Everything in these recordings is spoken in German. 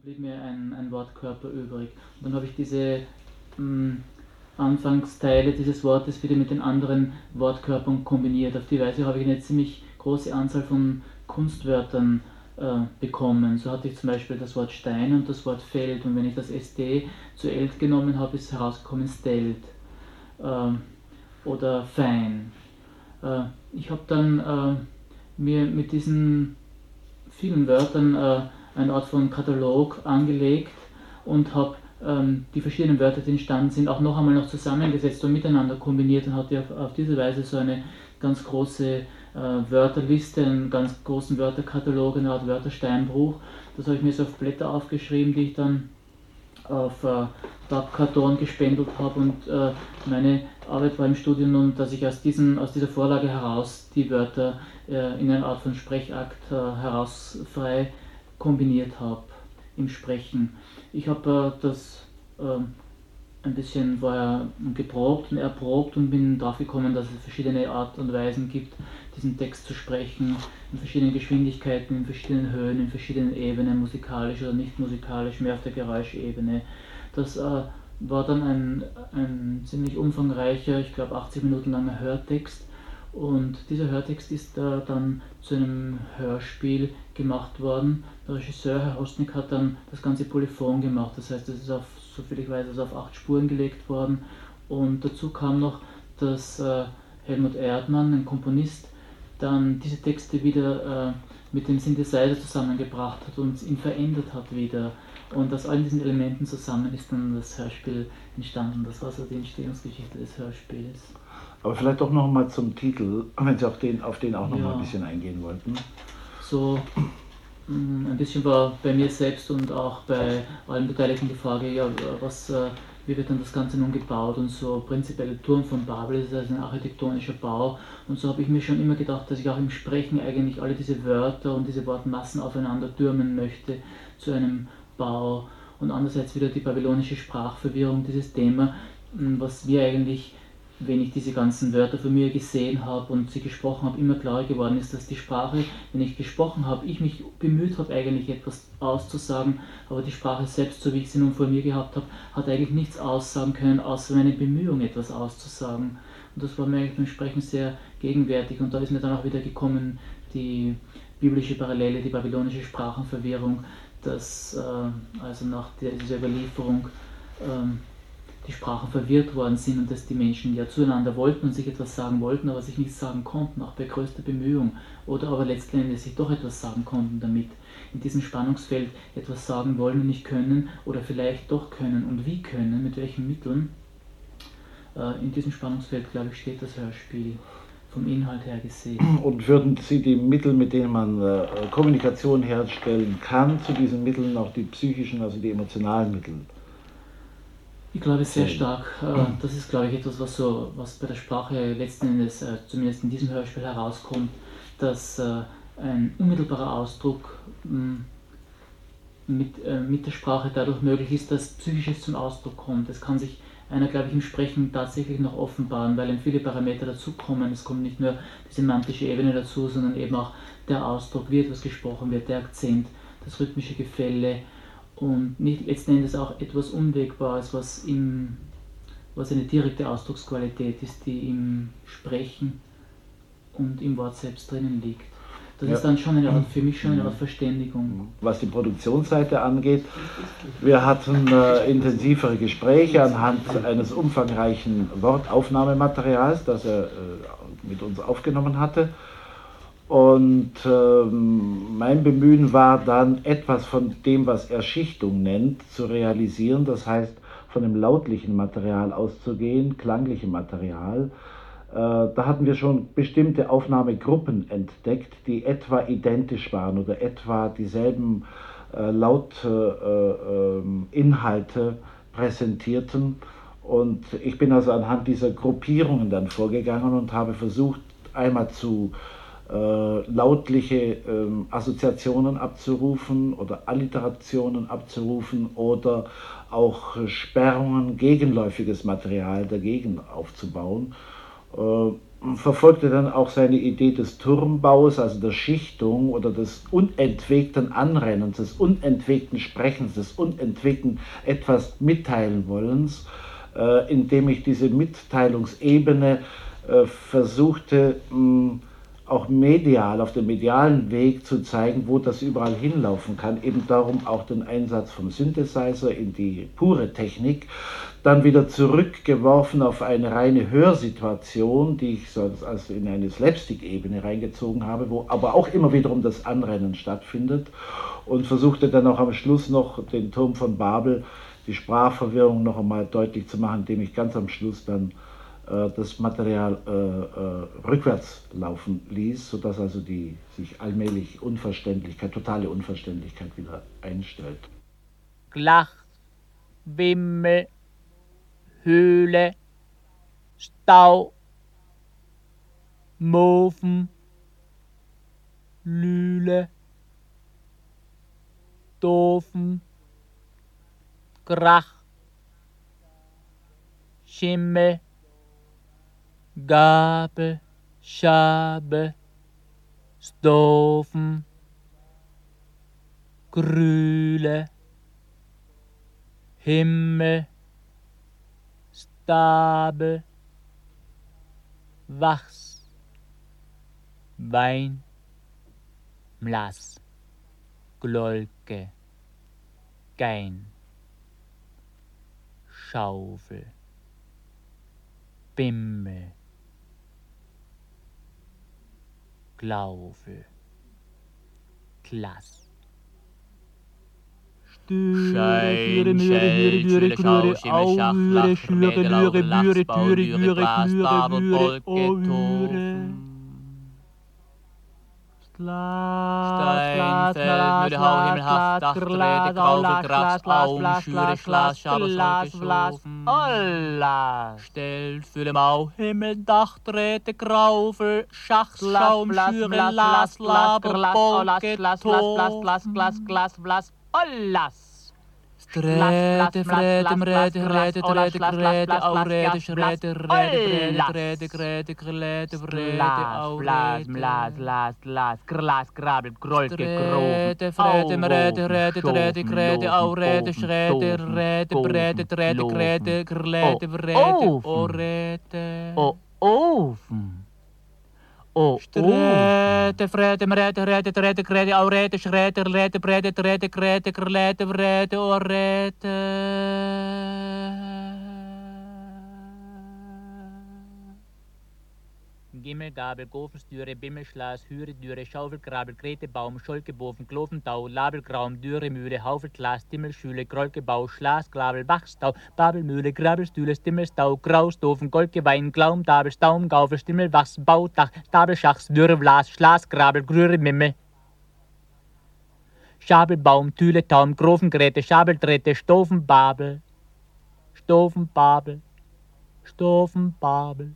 blieb mir ein Wortkörper übrig. Und dann habe ich diese Anfangsteile dieses Wortes wieder mit den anderen Wortkörpern kombiniert. Auf die Weise habe ich eine ziemlich große Anzahl von Kunstwörtern bekommen. So hatte ich zum Beispiel das Wort Stein und das Wort Feld. Und wenn ich das SD zu Eld genommen habe, ist herausgekommen Stelt oder Fein. Ich habe dann mir mit diesen vielen Wörtern eine Art von Katalog angelegt und habe die verschiedenen Wörter, die entstanden sind, auch noch einmal zusammengesetzt und miteinander kombiniert und hatte auf diese Weise so eine ganz große Wörterliste, einen ganz großen Wörterkatalog, eine Art Wörtersteinbruch. Das habe ich mir so auf Blätter aufgeschrieben, die ich dann auf Pappkarton gespendelt habe, und meine Arbeit war im Studium nun, dass ich aus dieser Vorlage heraus die Wörter in einer Art von Sprechakt heraus frei kombiniert habe im Sprechen. Ich habe das ein bisschen vorher geprobt und erprobt und bin darauf gekommen, dass es verschiedene Art und Weisen gibt, diesen Text zu sprechen, in verschiedenen Geschwindigkeiten, in verschiedenen Höhen, in verschiedenen Ebenen, musikalisch oder nicht musikalisch, mehr auf der Geräuschebene. Das war dann ein ziemlich umfangreicher, ich glaube 80 Minuten langer Hörtext, und dieser Hörtext ist dann zu einem Hörspiel gemacht worden. Der Regisseur, Herr Hosnick, hat dann das ganze Polyphon gemacht, das heißt, es ist auf, soviel ich weiß, auf 8 Spuren gelegt worden, und dazu kam noch, dass Helmut Erdmann, ein Komponist, dann diese Texte wieder mit dem Synthesizer zusammengebracht hat und ihn verändert hat wieder. Und aus all diesen Elementen zusammen ist dann das Hörspiel entstanden. Das war so die Entstehungsgeschichte des Hörspiels. Aber vielleicht doch noch mal zum Titel, wenn Sie auf den auch noch mal ein bisschen eingehen wollten. So ein bisschen war bei mir selbst und auch bei allen Beteiligten die Frage, ja, wie wird dann das Ganze nun gebaut, und so prinzipiell der Turm von Babel ist also ein architektonischer Bau, und so habe ich mir schon immer gedacht, dass ich auch im Sprechen eigentlich alle diese Wörter und diese Wortmassen aufeinander türmen möchte zu einem Bau. Und andererseits wieder die babylonische Sprachverwirrung, dieses Thema, was mir eigentlich, wenn ich diese ganzen Wörter von mir gesehen habe und sie gesprochen habe, immer klarer geworden ist, dass die Sprache, wenn ich gesprochen habe, ich mich bemüht habe, eigentlich etwas auszusagen, aber die Sprache selbst, so wie ich sie nun vor mir gehabt habe, hat eigentlich nichts aussagen können, außer meine Bemühung, etwas auszusagen. Und das war mir eigentlich beim Sprechen sehr gegenwärtig, und da ist mir dann auch wieder gekommen die biblische Parallele, die babylonische Sprachenverwirrung, dass also nach dieser Überlieferung die Sprachen verwirrt worden sind und dass die Menschen ja zueinander wollten und sich etwas sagen wollten, aber sich nichts sagen konnten, auch bei größter Bemühung, oder aber letztendlich sich doch etwas sagen konnten damit. In diesem Spannungsfeld etwas sagen wollen und nicht können, oder vielleicht doch können und wie können, mit welchen Mitteln. In diesem Spannungsfeld, glaube ich, steht das Hörspiel vom Inhalt her gesehen. Und würden Sie die Mittel, mit denen man Kommunikation herstellen kann, zu diesen Mitteln auch die psychischen, also die emotionalen Mittel? Ich glaube sehr stark. Das ist, glaube ich, etwas, was bei der Sprache letzten Endes, zumindest in diesem Hörspiel, herauskommt, dass ein unmittelbarer Ausdruck mit der Sprache dadurch möglich ist, dass Psychisches zum Ausdruck kommt. Es kann sich einer, glaube ich, im Sprechen tatsächlich noch offenbaren, weil viele Parameter dazukommen. Es kommt nicht nur die semantische Ebene dazu, sondern eben auch der Ausdruck, wie etwas gesprochen wird, der Akzent, das rhythmische Gefälle, und nicht letzten Endes auch etwas Unwägbares, was eine direkte Ausdrucksqualität ist, die im Sprechen und im Wort selbst drinnen liegt. Das ist dann schon für mich schon eine Art Verständigung. Was die Produktionsseite angeht, wir hatten intensivere Gespräche anhand eines umfangreichen Wortaufnahmematerials, das er mit uns aufgenommen hatte. Und mein Bemühen war dann, etwas von dem, was er Schichtung nennt, zu realisieren. Das heißt, von dem lautlichen Material auszugehen, klanglichem Material. Da hatten wir schon bestimmte Aufnahmegruppen entdeckt, die etwa identisch waren oder etwa dieselben Lautinhalte präsentierten. Und ich bin also anhand dieser Gruppierungen dann vorgegangen und habe versucht, einmal zu lautliche Assoziationen abzurufen oder Alliterationen abzurufen oder auch Sperrungen, gegenläufiges Material dagegen aufzubauen. verfolgte dann auch seine Idee des Turmbaus, also der Schichtung oder des unentwegten Anrennens, des unentwegten Sprechens, des unentwegten etwas mitteilen wollens, indem ich diese Mitteilungsebene versuchte, auch medial, auf dem medialen Weg zu zeigen, wo das überall hinlaufen kann. Eben darum auch den Einsatz vom Synthesizer in die pure Technik, dann wieder zurückgeworfen auf eine reine Hörsituation, die ich sonst also in eine Slapstick-Ebene reingezogen habe, wo aber auch immer wiederum das Anrennen stattfindet, und versuchte dann auch am Schluss noch den Turm von Babel, die Sprachverwirrung noch einmal deutlich zu machen, indem ich ganz am Schluss dann das Material rückwärts laufen ließ, sodass also die sich allmählich Unverständlichkeit, totale Unverständlichkeit wieder einstellt. Glach, Wimmel, Höhle, Stau, Mofen, Lüle, Doofen, Krach, Schimmel, Gabel, Schabe, Stofen, Grüle, Himmel, Stabel, Wachs, Wein, Mlass, Glolke, Gein, Schaufel, Bimmel, Glaube, Klass. Schein, Schell, Schüle, Schau, Schimmel, Schach, Lach, Rede, Laufe, Lachs, Bau, Dürre, Glas, Babel, Bolke, Tofen. Stein, Feld, Müde, Hau, Himmel, Haft, Dach, Rede, Graufel, Gras, Aum, Schüre, Schlas, Schabel, Scholke, Schlofen. Stellt, Fülle, Mau, Himmel, Dach, Rede, Graufel, Schach, Schaum, Schüre, Las, Laber, Bolke, Tofen. Strede, Frede, Mrede, Rede, Rede, Grede, Aurede, Schrede, Rede, Rede, Grede, Grede, Vrede, Aurede. Glas, Grabel, Grolke, Strede, Frede, Mrede, Rede, Rede, Grede, Aurede, Schrede, Rede, Brede, Rede, Grede, Grede, Vrede, Orede. Ofen. Strede, Frede, Mrede, Rede, Rede, Grede, Aurede, Schrede, Rede, Brede, Rede, Grede, Grede, Vrede, Orede. Gimmel, Gabel, Gofenstüre, Bimmel, Schlas, Hüre, Dürre, Schaufel, Grabel, Grete, Baum, Scholke, Bofen, Klofentau, Label, Graum, Dürre, Mühle, Haufel, Glas, Dimmel, Schüle, Grolke, Bau, Schlas, Grabel, Wachstau, Babel, Mühle, Grabel, Stühle, Stimmel, Stau, Graus, Dofen, Golke, Wein, Glaum, Dabel, Staum, Gaufel, Stimmel, Wachs, Bau, Dach, Stabel, Schachs, Dürre, Vlas, Schlas, Grabel, Grüre, Mimmel. Schabel, Baum, Tüle, Taum, Grofengräte, Schabel, Drähte, Stofen, Babel, Stofen, Babel, Stofen, Babel.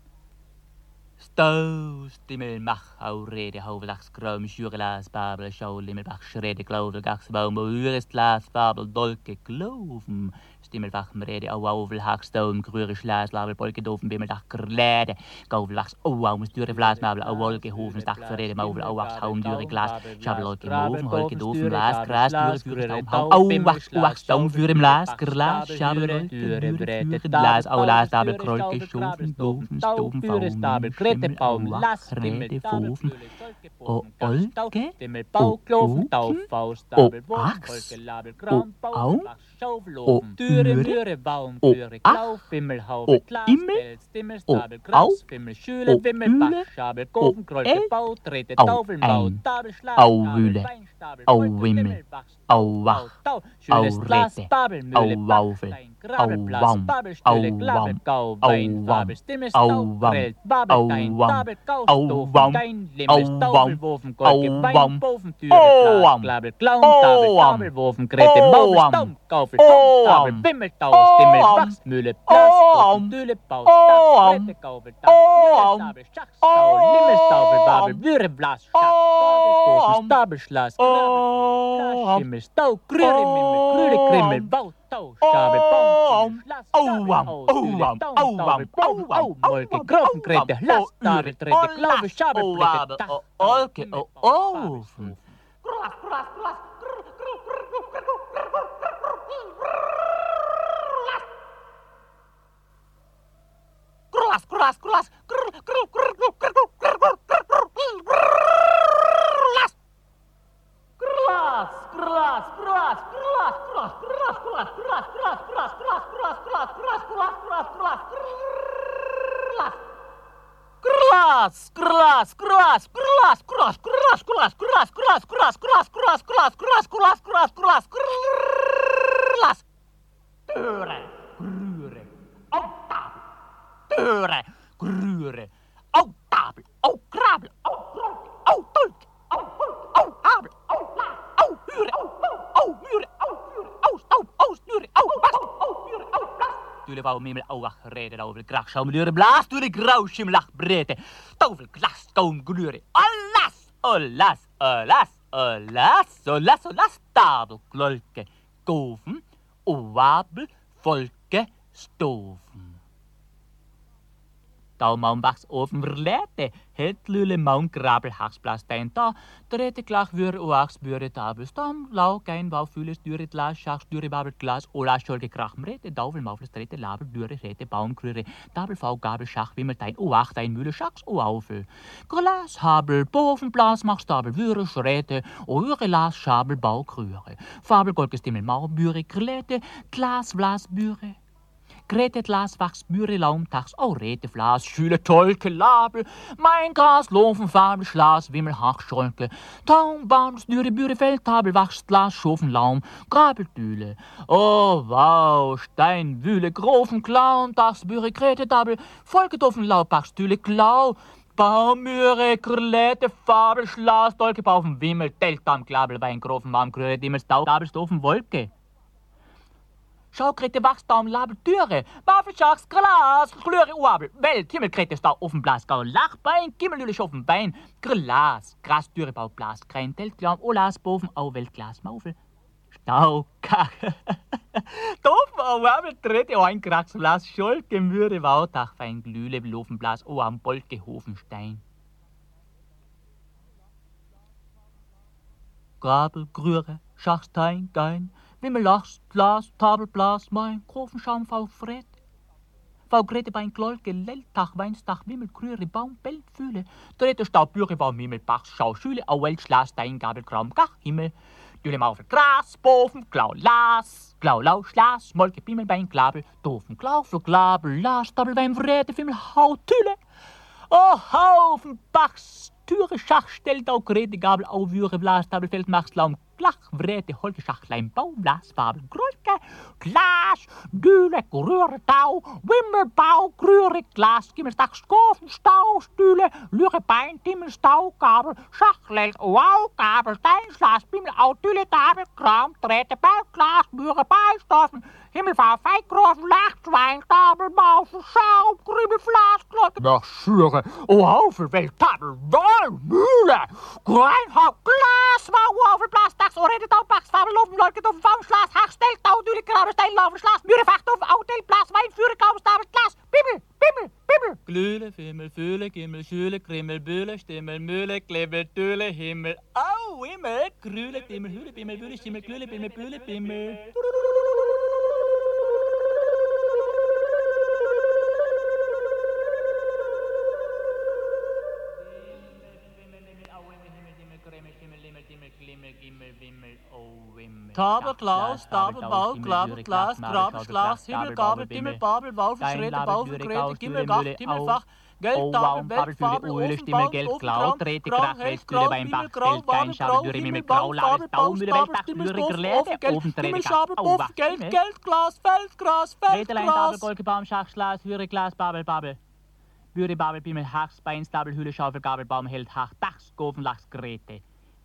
Stau, Stimmel, Mach, Aurede, Haufe, Lachs, Graum, Schüre, Las, Babel, Schau, Limmel, Bach, Schrede, Klausel, Gachs, Baum, Hüres, Glas, Babel, Dolke, Klaufen. Stimmel, Wach, Mrede, Au, Aufel, Hackstaum, Grüre, Schlas, Label, Bolke, Dofen, Bimmel, Dach, Grläde, Gaufel, Wachs, Au, Aum, Dürre, Vlas, Babel, Au, Wolke, Hofen, Dach, Verrede, Maufel, Au, Wachs, Haum, Dürre, Glas, Schabel, Olke, Mofen, Holke, Dofen, Las, Gras, Dürre, Führe, Staum, Hau, Au, Wachs, Staum, Führe, Las, Glas, Schabel, Olke, Dürre, Führe, Glas, Au, Las, Dabel, Krolke, Schofen, Dofen, Stofen, Faum, Schimmel, Au, Wach, Rede, Fofen, O, Olke, O, Ofen, O, Achs, O, Au, O, Üre, O, Ach, O, Immel, O, Au, O, Üle, O, Ein, Auwühle, Auwimmel, Auwach, Aurete, Auwaufel, Auwaum, Auwaum, Auwaum, Auwaum, Auwaum, Auwaum, Auwaum, Auwaum, Oam, Wimmeltau, Oam, Wachs, Mühle, Oam, Düle, Baus, Oam, Gaufel, Oam, Schachstau, Limmelstabel, Oam, Babel, Würeblas, Oam, Stabelschlas, Oam, Schimmel, Stau, Grüre, Mimmel, Grüle, Krimmel, Bautau, Schabe, Baum, Schlas, Molke, Grofenkrete, Lastare, Trete, Glaube, Schabelbrete, Olke, Ofen. Mimmel auwach reden over de kracht zou meneer blaas door de grauw schimlach brete tovel glas toom glure alas tabel klolke koven wabel volke stoven Tau maunbachs oven verleite, het lule maun krabel haksplastein ta, trete klag weer oaks bure tabel stam, lau kein wou füles dure glas, schachs dure babel glas, ola scholke krach mrete, dauvel maufles trete label dure rete baumkrüre, tabel vau gabel schach wimmeltein, oach dein mühle schachs oaufel. Glas habel, bovenblas machs tabel würe schrete, oure las schabel baukrüre, fabel golkes dimmel mau bure krlete, glas vlas bure. Grete Glas wachs Büre Laum tags Aurete Flas Schüle Tolke Label mein Gras Lofen Fabel Schlas Wimmel Hachscholke Taum Bams Düre Büre Feldtabel wachs Glas Schofen Laum Grabeldüle Oh wow Stein Wühle Grofen Klaun tags Büre Grete Tabel Volketoffen Laubachs Düle Klau Baumüre, Krlete, Fabel, Schlas, Dolke, Baufen, Wimmel, Deltam, Glabel, Wein, Grofen, Marmkröre, Dimmels, Tau, Gabel, Stofen, Wolke. Schaukrete, Wachsdaum, Label, Türe, Waffelschachs, Glas, Glöre, Uabel, Welt, Himmelkrete, Stau, Offenblas, Gau, Lachbein, Gimmellülich, Offenbein, Glas, Gras, Türe, Bau, Blas, Krein, Teltklaum, Olas, Boven, Au, Welt, Glas, Maufel, Stau, Kach, Tofen, Au, Wabel, Trete, Oin, Krax, Blas, Scholke, Mürre, Wautach, Fein, Glühle, Offenblas, Oam, Bolke, Hofenstein. Grabel, Grüre, Schachstein, Gein, Wimmelachs, Glas, Tabelblas, mein Grofenschaum, V. Fred. V. Grete, Bein, Klolke, Leltach, Weinstach, Wimmel, Krüre, Baum, Belt, Fühle. Dritte Staub, Büre, Baum, Wimmel, Bach, Schau, Schüle, Auwelt, Schlas, Stein, Gabel, Graum, Gach, Himmel. Düle, Maufel, Gras, Boven, Glau, Las, Glau, Lau, Schlas, Molke, Bimmel, Bein, Glabel, Doofen, Glaufel, Glabel, Las, Tabel, Wein, Vrede, Wimmel, Hau, Tüle. Oh, Haufen, Bachs, Türe, Schach, Steltau, Grete, Gabel, Au, Würe, Blas, Tabel, Feld, Machs, Laum, Glach, Vrede, Holke, Schachlein, Baum, Blas, Fabel, Grolke, Glas, Düle, Grüre, Tau, Wimmel, Bau, Grüre, Glas, Gimmelstach, Skofen, Stau, Stühle, Lüre, Bein, Dimmel, Stau, Gabel, Schachlel, Wow, Gabel, Stein, Schlas, Bimmel, Au, Düle, Tabel, Kram, Trete, Bau, Glas, Müre, Beistoffen, Himmelfahr, Feiggrofen, Lachtschwein, Tabel, Maufe, Schau, Grübel, Flas, Glocke, nach Schüre, Oaufe, Welttabel, Woll, Mühle, Greinhaupt, Glas, Wow, Blas, Dachs, Orede, Taubachs, Fabel, Lofen, Leuke, Doffen, Faum, Schlas, Hach, Stel, Tau, Düle, Grabe, Stein, Laufen, Schlas, Müre, Fachtoff, Autel, Blas, Wein, Führe, Kaum, Stabel, Glas, Bimmel, Bimmel, Bimmel. Glühle, Fimmel, Fühle, Gimmel, Schüle, Krimmel, Bühle, Stimmel, Mühle, Klebel, Düle, Himmel, Au, Himmel, Grühle, Dimmel, Hühle, Bimmel, Bühle, Stimmel, Glühle, Bimmel, Bühle, Bimmel. Tabel, Glas, Tabel, Bau, Glabel, Glas, Grabel, Schlas, Himmel, Gabel, Dimmel, Babel, Baufel, Schrete, Baufel, Grete, Gimmel, Gach, Himmelfach, Geld, Tabel, Welt, Fabel, Ofen, Baum, Ofen, Graum, Graum, Held, Graum, Bimmel, Graum, Waben, Graum, Himmel, Baum, Fabel, Baum, Stabel, Stimmel, Stoff, Ofen, Geld, Himmel, Schabel, Boff, Geld, Geld, Glas, Feld, Gras, Feld, Gras. Bolke, Baum, Schach, Schlas, Hüre, Glas, Babel, Babel. Büre, Babel, Bimmel, Hachs, Bein, Stabel, Hülle, Schaufel, Gabel, Baum, Held, Hach, Dachs, Gofen, Lachs, Grete.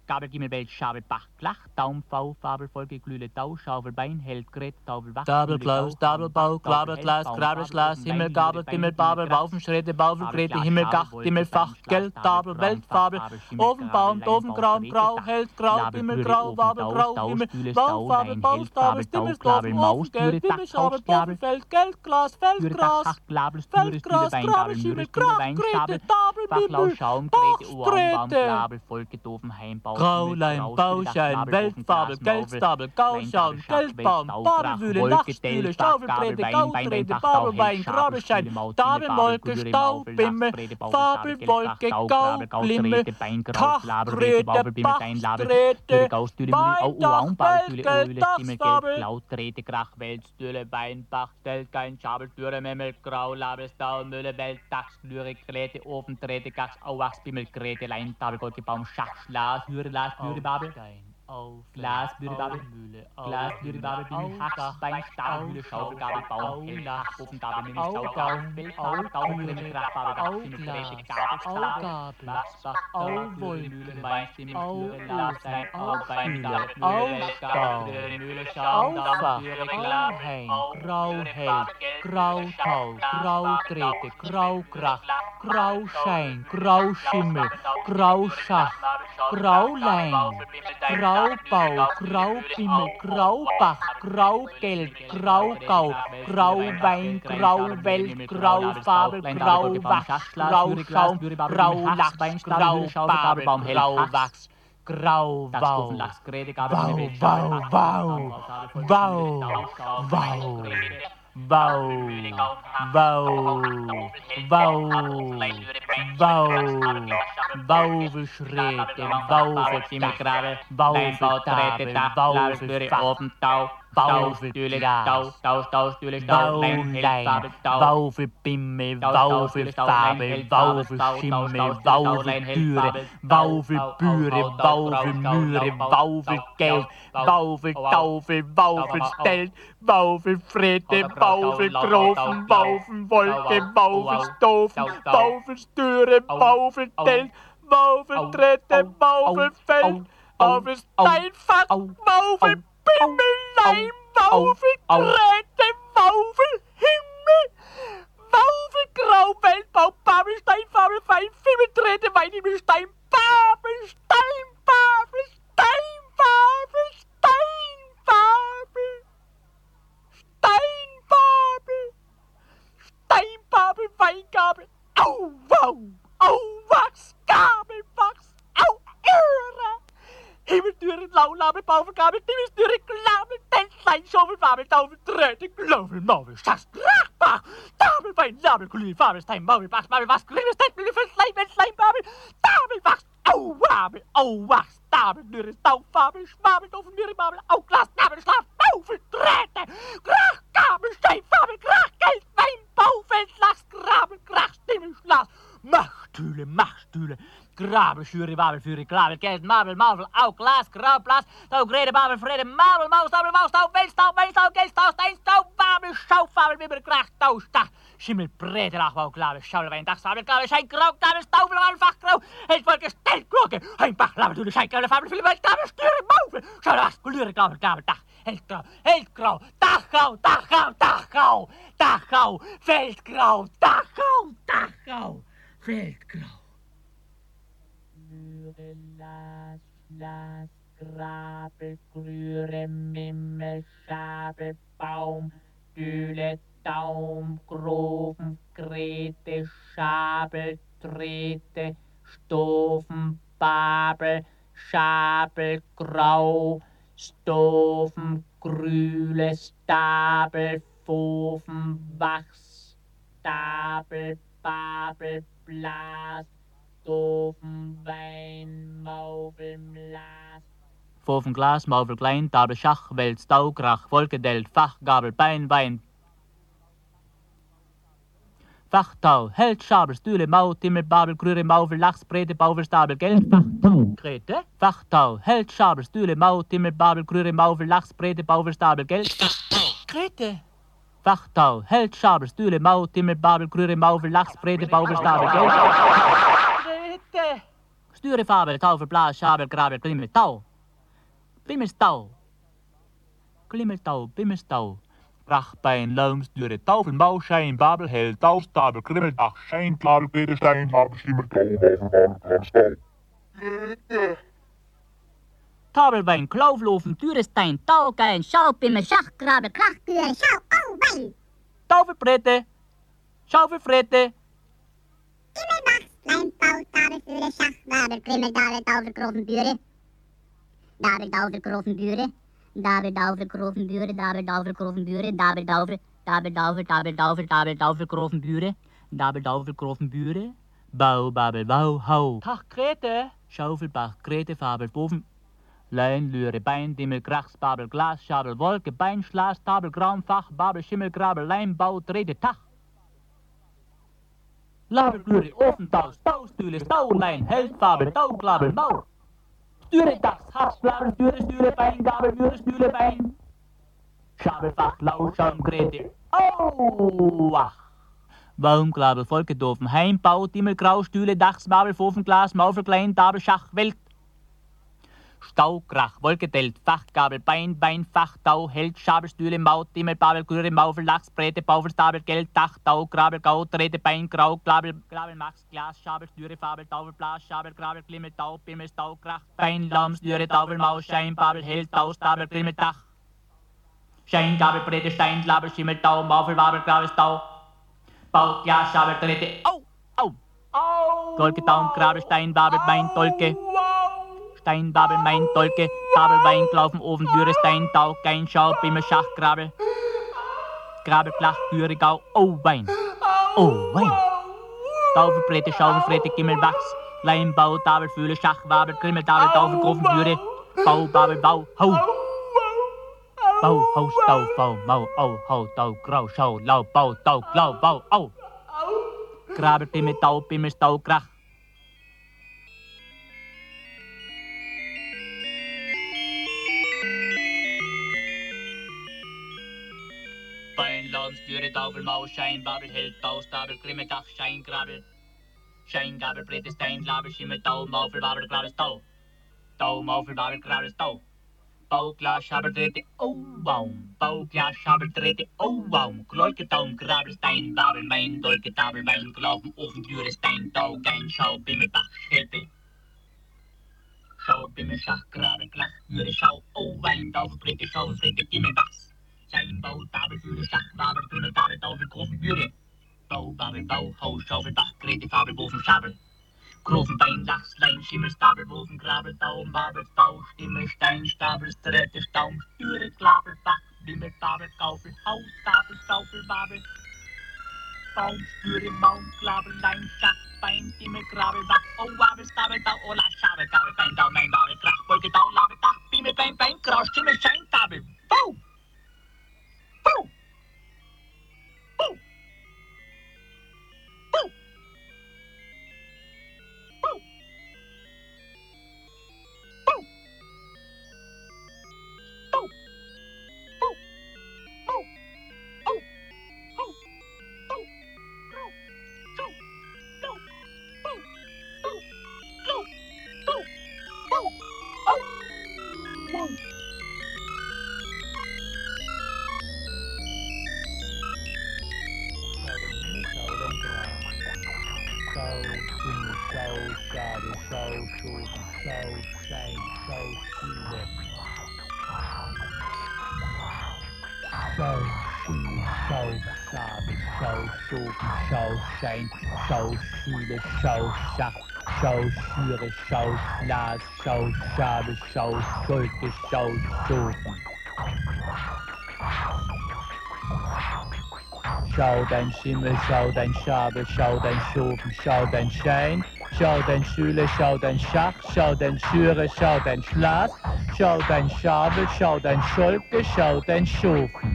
Gabel, Gimmel, Welt, Schabel, Bach, Glach, Daum, V, Fabel, Folge, Glühle, Dau, Schaufel, Bein, Held, Gret, Taubel, Wach, Double Klaus, Double Bau, Klabel, Glas, Grabel, Glas, Himmel, Gabel, Dimmel, Babel, Waufen, Schräde, Baufel, Grete, Himmel, Gach, Dimmel, Fach, Geld, Tabel, Welt, Fabel, Ofenbaum, Ofengraum, Grau, Held, Grau, Dimmel, Grau, Wabel, Grau, Himmel, Baufabel, Baustabel, Dimmelsdorf, Ofen, Geld, Dimmelschabel, Bovenfeld, Geld, Glas, Feldgras, Feldgras, Grabel, Schimmel, Krach, Grete, Tabel, Bimmel, Bach, Grete, Graulein, Bauschein, Weltfabel, Geldstabel, Gauschaum, Geldbaum, Babelwühle, Lachstühle, Schaufelbrete, Gautrede, Babelwein, Grabelschein, Dabelmolke, Staubimmel, Fabelwolke, Gaublimmel, Kachgrete, Bachgrete, Weindach, Feldgeld, Dachsfabel, Lautrete, Krach, Weltstühle, Weinbach, Geldgein, Schabel, Türe, Memmel, Grau, Labelstau, Mülle, Welt, Dachs, Lyrik, Grete, Ofentrete, Gachs, Auwachs, Bimmel, Grete, Lein, Tabel, Golke, Baum, Schach, Schlas, Hüre, Las, Hüre, Babel, Glas, Bürde, Babel, Mühle, Glas, Bürde, Babel, Bimmel, Hack, Bein, Stab, Mühle, Schaufel, Gabel, Baum, Held, Hach, Ofen, Gabel, Mimmel, Stau, Gaum, Bild, Babel, Baum, Grimmel, Krach, Babel, Dach, Schimmel, Grete, Gabel, Stab, Bach, Wohl, Mühle, Wein, Stimmel, Türe, Labstein, Bein, Gabel, Mühle, Gabel, Mühle, Schaum, Daum, Türe, Glas, Grau, Held, Grau, Tau, Grau, Trete, Grau, Krach, Grau, Schein, Grau, Schimmel, Grau, Schach, Graulein, Graubau, Graubimmel, Graubach, Graugeld, Graugau, Grauwein, Grauwelt, Graufabel, Grauwachs, Grauschaum, Graulach, Graubabel, Grauwachs, Grau, Bau, Bau, Bau, Bau, Bau, Bau, Bau, Bau, Baubeschrete, Bauvertimmelgrabe, Bauvertabel, Bauverfach, Bauvertau, Staustühle, Baulein, Bauverbimmel, Bauverfabel, Bauverschimmel, Bauvertüre, Bauverbüre, Bauvermühre, Bauvergeld, Bauvertaufe, Bauverstellt, Bauverfrete, Bauvergrofen, Bauverwolke, Bauverstofen, Bauverstüre, Bauvertelt, Bauvertrete, Bauverfeld, Bauversteinfach, Bauverbimmelein, Bauvergrete, Bauverhimmel, Bauvergrauwelt, Baubabelstein, Fabelfein, Fimmeltrete, Weinhimmelstein, Babelstein, Babelstein, Babelstein, Babel, Steinbabel, Steinbabel, Weingabel, Au, Wow, Auwachs, Gabelwachs, Au, Irre, Himmeltüre, Laulabel, Bauvergabel, Dimmelstüre, Glabel, Teltlein, Schaufel, Fabel, Taufel, Tröte, Glaufel, Maufel, Schass, Krachbach, Dabelwein, Label, Kulü, Fabelstein, Maufel, Babelwachs, Grimmestein, Glüffelstein, Weltlein, Babel, Dabelwachs, Auwabel, Auwachs, Dabel, Dürre, Stau, Fabel, Schwabel, Dofen, Mürre, Babel, Auglas, Dabel, Schlaf, Maufel, Tröte, Krach, Gabel, Stein, Fabel, Krach, Geld, Wein, Baufeld, Lachs, Grabel, Krach, Stimmel, Schlas, Machtstühle, Grabel, Schüre, Babel, Führe, Grabel, Geld, Mabel, Maufel, Au, Glas, Graublas, Tau, Grede, Babel, Frede, Mabel, Maus, Dabel, Maus, Tau, Weltstau, Weltstau, Geldstau, Steinstau, Babel, Schau, Fabel, Bimmel, Krach, Tau, Stach, Schimmel, Brete, Lachbau, Glabel, Schaulewein, Dachsfabel, Glabel, Schein, Grau, Glabel, Staufel, Babel, Fachgrau, Heldwolke, Stellglocke, Heimbach, Label, Tüle, Schein, Glabel, Fabel, Fülle, Welt, Glabel, Stüre, Maufel, Schaulewas, Glüre, Glabel, Glabel, Dach, Heldgrau, Dachau, Dachau, Dachau, Dachau, Feldgrau, Dachau, Dachau, Feldgrau. Mühre, Las, Grabel, Grüre, Mimmel, Schabel, Baum, Düle, Daum, Grofen, Grete, Schabel, Trete, Stofen, Babel, Schabel, Grau, Stofen, Grüle, Stabel, Pfofen, Wachs, Stabel, Babel, Blas, Stofen, Wein, Maufel, Mlas. Pfofen, Glas, Maufel, Klein, Tabel, Schach, Welt, Stau, Krach, Wolke, Delt, Fach, Gabel, Bein, Wein, Fachtau, Held, Schabel, Stühle, Mau, Timmel, Babel, Krüre, Maufel, Lachs, Brete, Baufel, Stabel, Geld, Fachtau, Grete, Fachtau, Held, Schabel, Stühle, Mau, Timmel, Babel, Krüre, Maufel, Lachs, Brete, Baufel, Stabel, Geld, Fachtau, Grete, Fachtau, Held, Schabel, Stühle, Mau, Timmel, Babel, Krüre, Maufel, Lachs, Brete, Baufel, Stabel, Geld, Grete, Stüre, Taufe, Blas, Schabel, Grabel, Glimmeltau. Bimmelstau. Glimmeltau, Bimmelstau. Brachbein, Laum, Stüre, Taufen, Bauschein, Babel, Hell, Taustabel, Grimmeldach, Schein, Gabel, Grete, Stein, Babel, Schimmeltau, Tabelbein, Klauflofen, Türestein, Taugein, Schaubimmel, Schachgrabe, Krachgüre, Schau, Auwein. Taufelbrete, Schaufelfrete. Gimmelbach, Leimbau, Tabelführe, Schachgrabe, Grimmeldale, Taufelgrofenbüre. Dabeldaufelgrofenbüre. Dabeldaufelgrofenbüre, Dabeldaufelgrofenbüre, Dabeldaufelgrofenbüre. Dabeldaufelgrofenbüre. Bau, Babel, Bau, Hau. Tach, Grete. Schaufelbach, Grete, Fabel, Boven. Lein, Lüre, Bein, Dimmel, Krachs, Babel, Glas, Schabel, Wolke, Bein, Schlas, Tabel, Graum, Fach, Babel, Schimmel, Grabel, Leim, Bau, Drehte, Tach. Label, Lüre, Ofentau, Staustühle, Staulein, Heldfabel, Tauglabel, Mau. Stüre, Dachs, Hassflabel, Stüre, Bein, Gabel, Stühle, Bein. Schabelfach, Lau, Schaum, Grete. Oh, ach. Baumglabel, Volkedofen, Heimbau, Dimmel, Grau, Stühle, Dachs, Babel, Fofenglas, Maufel, Klein, Dabel, Schach, Welt. Staukrach, Wolkedelt, Fachgabel, Bein, Fach, Tau, Held, Schabelstühle, Maut, Dimmel, Babel, Grüre, Maufel, Lachs, Brete, Baufel, Stabel, Geld, Dach, Tau, Grabel, Gau, Drehte, Bein, Grau, Glabel, Max, Glas, Schabel, Stüre, Fabel, Taufel, Blas, Schabel, Grabel, Glimmel, Tau, Bimmel, Stau, Krach, Bein, Laum, Stüre, Taufel, Maus, Schein, Babel, Held, Tau, Stabel, Glimmel, Dach. Schein, Gabel, Brete, Stein, Glabel, Schimmel, Tau, Maufel, Babel, Grabel, Tau. Bau, Glas, Schabel, Drehte, au, Dolke, Taum, Grabel, Stein, Babel, Bein, Dolke. Stein, Babel, Mein, Dolke, Babel, Wein, Klaufen, Ofen, Dürre, Stein, Tau, Gein, Schau, Bimmel, Schach, Grabel. Grabel, Klach, Dürre, Gau, Wein. Wein. Taufe, Brete, Schaufel, Frete, Gimmel, Wachs. Leim, Bau, Tabel, Fühle, Schach, Wabel, Grimmel, Tabel, Taufe, Grofen, Dürre. Bau, Babel, Bau, Hau. Bau, Haus, Tau, Bau, Mau, Hau, Tau, Grau, Schau, Lau, Bau, Tau, Glau, Bau, Au. Grabel, Bimmel, Tau, Bimmel, Stau, Krach. Bein, Laum, Stüre, Taufel, Maus, Schein, Babel, Held, Tau, Stabel, Grimmel, Dach, Schein, Grabel. Schein, Gabel, Brete, Stein, Label, Schimmel, Tau, Maufel, Babel, Grabel, Tau. Tau, Maufel, Babel, Grabel, Tau. Bau, Glas, Schabel, Drehte, Baum. Bau, Glas, Schabel, Drehte, Baum. Gläuke, Taum, Grabel, Stein, Babel, Mein, Dolke, Tabel, Wein, Glauben, Ofen, Dürre, Stein, Tau, Gein, Schau, Bimmel, Bach, Schelte. Schau, Bimmel, Schach, Grabel, Klach, Dürre, Schau, Wein, Taufe, Brete, Schau, Frete, Gimmel, Wachs. Schein, Bau, Tabel, Fühle, Schach, Babel, Grimmel, Tabel, Taufe, Grofen, Bürde. Bau, Babel, Bau, Haus, Schaufel, Bach, Grete, Fabel, Bofen, Schabel. Grofen, Bein, Lachs, Lein, Schimmel, Stabel, Bofen, Grabel, Taum, Babel, Stau, Stimmel, Stein, Stabel, Strette, Staum, Stüre, Glabel, Bach, Bimmel, Babel, Gaufel, Haus, Stabel, Schaufel, Babel. Baum, Stüre, Maum, Glabel, Lein, Schach, Bein, Dimmel, Grabel, Bach, Babel, Stabel, Tau, Ola, Schabel, Gabel, Bein, Tau, Mein, Babel, Krach, Wolke, Tau, Label, Dach, Bimmel, Bein, Grau, Stimmel, Schein, Tabel. Bau! Bau! Bau! Bau! Schein, Schau, Schüle, Schau, Schach, Schau, Schüre, Schau, Glas, Schau, Schabe, Schau, Scholke, Schau, Schofen. Schau dein Schimmel, schau dein Schabe, schau dein Schofen, schau dein Schein, schau dein Schüle, schau dein Schach, schau dein Schüre, schau dein Schlas, schau dein Schabe, schau dein Scholke, schau dein Schofen.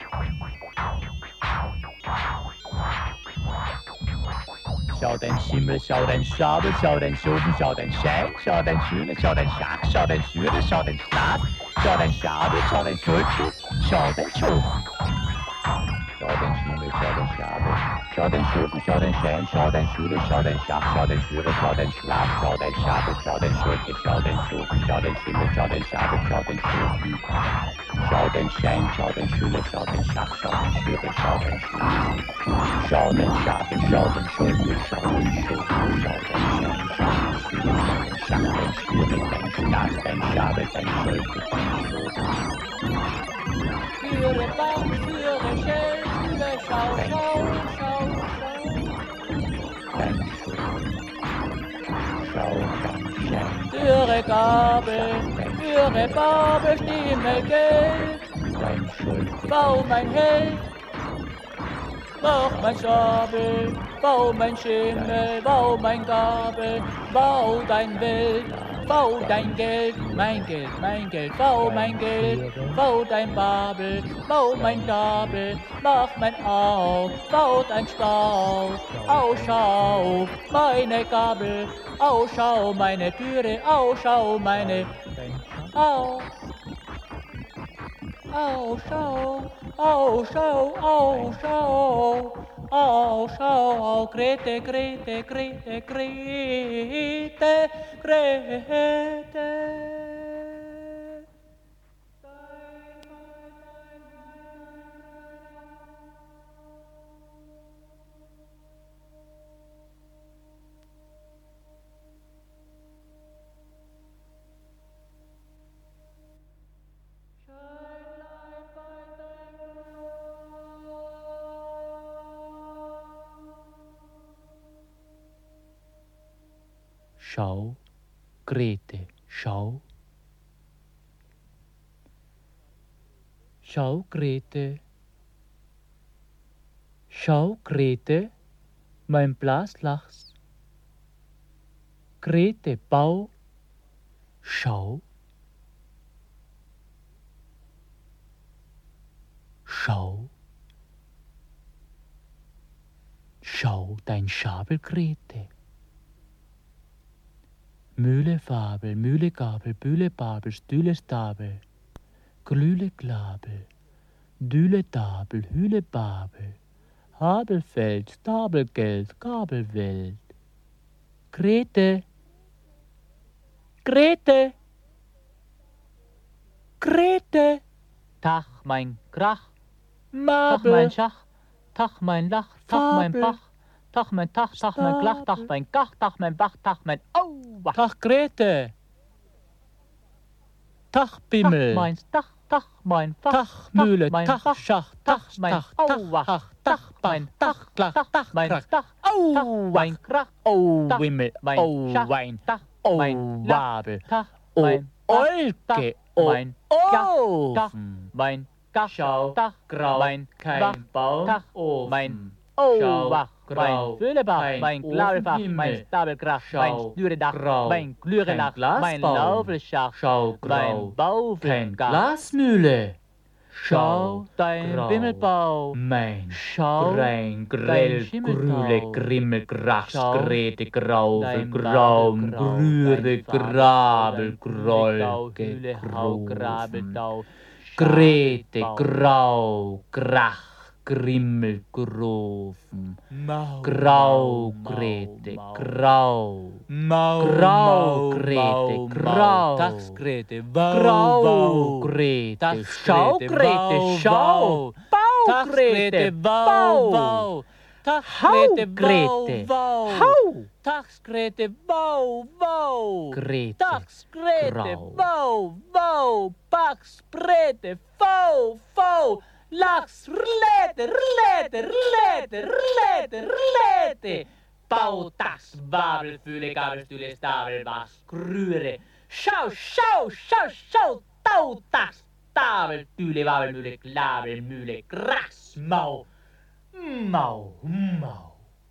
Schau dein Schimmel, schau dein Schabe, schau dein Schofen, schau dein Schein, schau dein Schüle, schau dein Schach, schau dein Schüre, schau dein Schlas, schau dein Schabe, schau dein Scholke, schau dein Schofen. schau den Schimmel, schau den Schabel, schau den Schurken, schau den Schein, schau den Schule, schau den Schach, schau den Führer, schau den Schlaf, schau den Schabel, schau den Schurke, schau den Schurken, schau den Schimmel, schau den Schabel, schau den Schurken, schau den Schein, schau den Schule, schau den Schach, schau den Führer, schau den Schlaf, schau den Schabel, schau den Schurke, schau den Schurken, schau den Schein, schau den Schule, schau den Schach, den Schurke, den Schlaf, den Schabel, den Schurke, den Schurken. Führe Baum, führe Schell, führe Schau, Schau, Schau, Schau. Führe Gabel, führe Babel, Stimme Geld. Bau mein Held, bau mein Schabel, bau mein Schimmel, bau mein Gabel, bau dein Welt. Bau dein Geld, mein Geld, mein Geld, bau mein Geld, bau dein Babel, bau mein Gabel, mach mein Au, bau dein Stau, Ausschau, meine Gabel, Ausschau, meine Türe, Ausschau, meine Au, Ausschau, Ausschau, Ausschau. Oh, schau, Grete, Grete, Grete, Grete, Grete. Schau, Grete, schau. Schau, Grete. Schau, Grete, mein Blaslachs. Grete, bau. Schau. Schau. Schau, dein Schabel, Grete. Mühle Fabel, Mühle Gabel, Bühle Babel, Stühle Stabel, Glühle Glabel, Düle Dabel, Hühle Babel, Habelfeld, Stabelgeld, Gabelwelt. Grete, Grete, Grete. Tach mein Krach, Mabel. Tach mein Schach, Tach mein Lach, Tach mein Bach. Tach mein Tach, Tach mein Glach, Tach mein Gach, Tach mein Bach, Tach mein Auwach. Tach Grete. Tach Bimmel. Tach meins Dach, Tach mein Fach. Tach Mühle, Tach Schach, Tach mein Auwach. Tach mein Tach, Glach, Tach mein Dach. Au, mein Krach, Au, Wimmel, Au, Wein, Tach, mein Wabel, Tach, mein Olke, mein Gach, mein Gachschau, Tach, Grau, mein kein Baum, Tach, mein Auwach. Mein Füllebach, mein Glaubelbach, mein Stabelkrach, mein Stüredach, mein Glürenach, mein Laubelschach, mein Baufel, kein Glasmühle. Schau dein Wimmelbau, mein Schau dein Grell, Grüle, Grimmel, Grachs, Grete, Graufel, Graum, Grüre, Grabel, Groll, Grabeldau, Grete, Grau, Grach. Grimmel, Grofen, Grau, Grete, Grau, Grau, Grete, Grau, Tax, Grete, Grau, Grete, Schau, Grete, Schau, Bau, Grete, Bau, Tax, Grete, Grete, Hau, Tax, Grete, Bau, Grete, Tax, Grete, Bau, Pax, Grete, Fau, Lachs, Rlete, Rlete, Rlete, Rlete, Rlete. Bau, Tax, Babel, Fühle, Gabel, Stühle, Stabel, Bass, Grüre. Schau, Schau, Schau, Schau, Tau, Tax, Stabel, Tüle, Wabel, Mühle, Glabel, Mühle, Gras, Mau, Mau, Mau.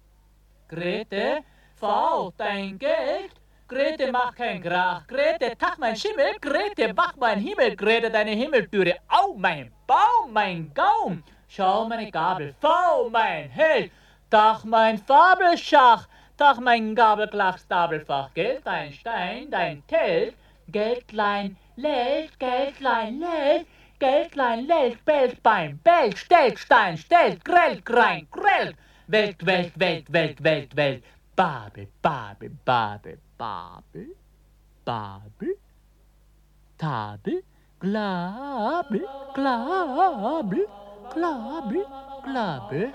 Grete, V, dein Geld. Grete, mach kein Krach, Grete, tach mein Schimmel, Grete, wach mein Himmel, Grete, deine Himmeltüre, au, mein Baum, mein Gaum, schau meine Gabel, V, mein Held, tach mein Fabelschach, tach mein Gabelglach, Stabelfach, Geld, dein Stein, dein Telt, Geldlein, Leld, Geldlein, Leld, Beltbein, Belt, Stellt, Stein, Stellt, Grell, Grein, Grell. Welt, Welt, Welt, Welt, Welt, Welt. Babel, Babel, Babel, Babel, Babel, Tabel, Glabel, Glabel, Glabel, Glabel.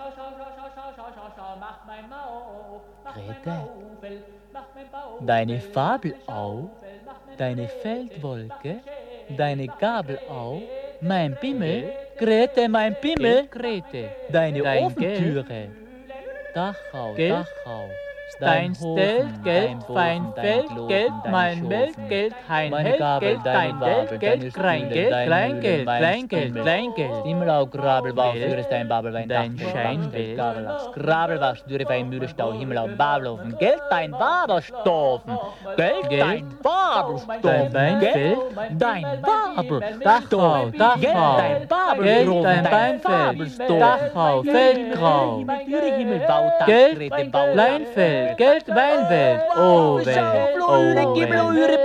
Grete, deine Fabelau, deine Feldwolke, deine Gabelau, mein Bimmel, Grete, mein Bimmel, Grete, deine Ofentüre, Dachau, Dachau, dein Stelt, Geld, fein Feld, Geld, mein Welt, Geld, hein Held, Geld, dein Welt, Geld, Kleingeld, Kleingeld, Kleingeld, Kleingeld. Immerau, Grabel, Bau, Führestein, Babel, Wein, dein Scheinwelt, Grabel, was, Dürre, Wein, Mühlestau, Himmelau, Babelhofen, Geld, dein Babelstoffen, Geld, dein Babelstoffen, dein Weinfeld, dein Babel, Dachau, Dachau, dein Babel, dein Weinfeld, Dachau, Feldgrau, Geld, Leinfeld, Geld, Weinwelt, oh Welt, oh Welt, oh Welt, oh Welt,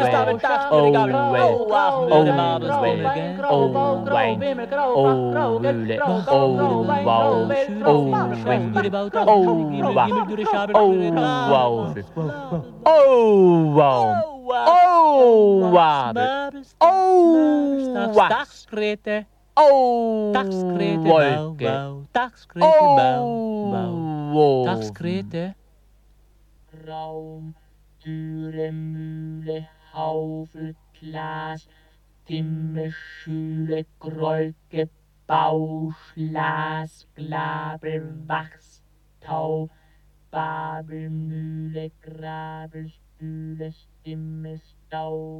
oh Wein, oh Mühle, oh Wow, oh Schwing, oh Wach, oh Wow, oh Wow, oh Wabel, oh Wachskrete, oh Wolke, oh Dachskrete. Raum, Türe, Mühle, Haufel, Glas, Dimme, Schüle, Grolke, Bau, Schlas, Glabel, Wachstau, Babel, Mühle, Grabel, Spüle, Stimme, Stau.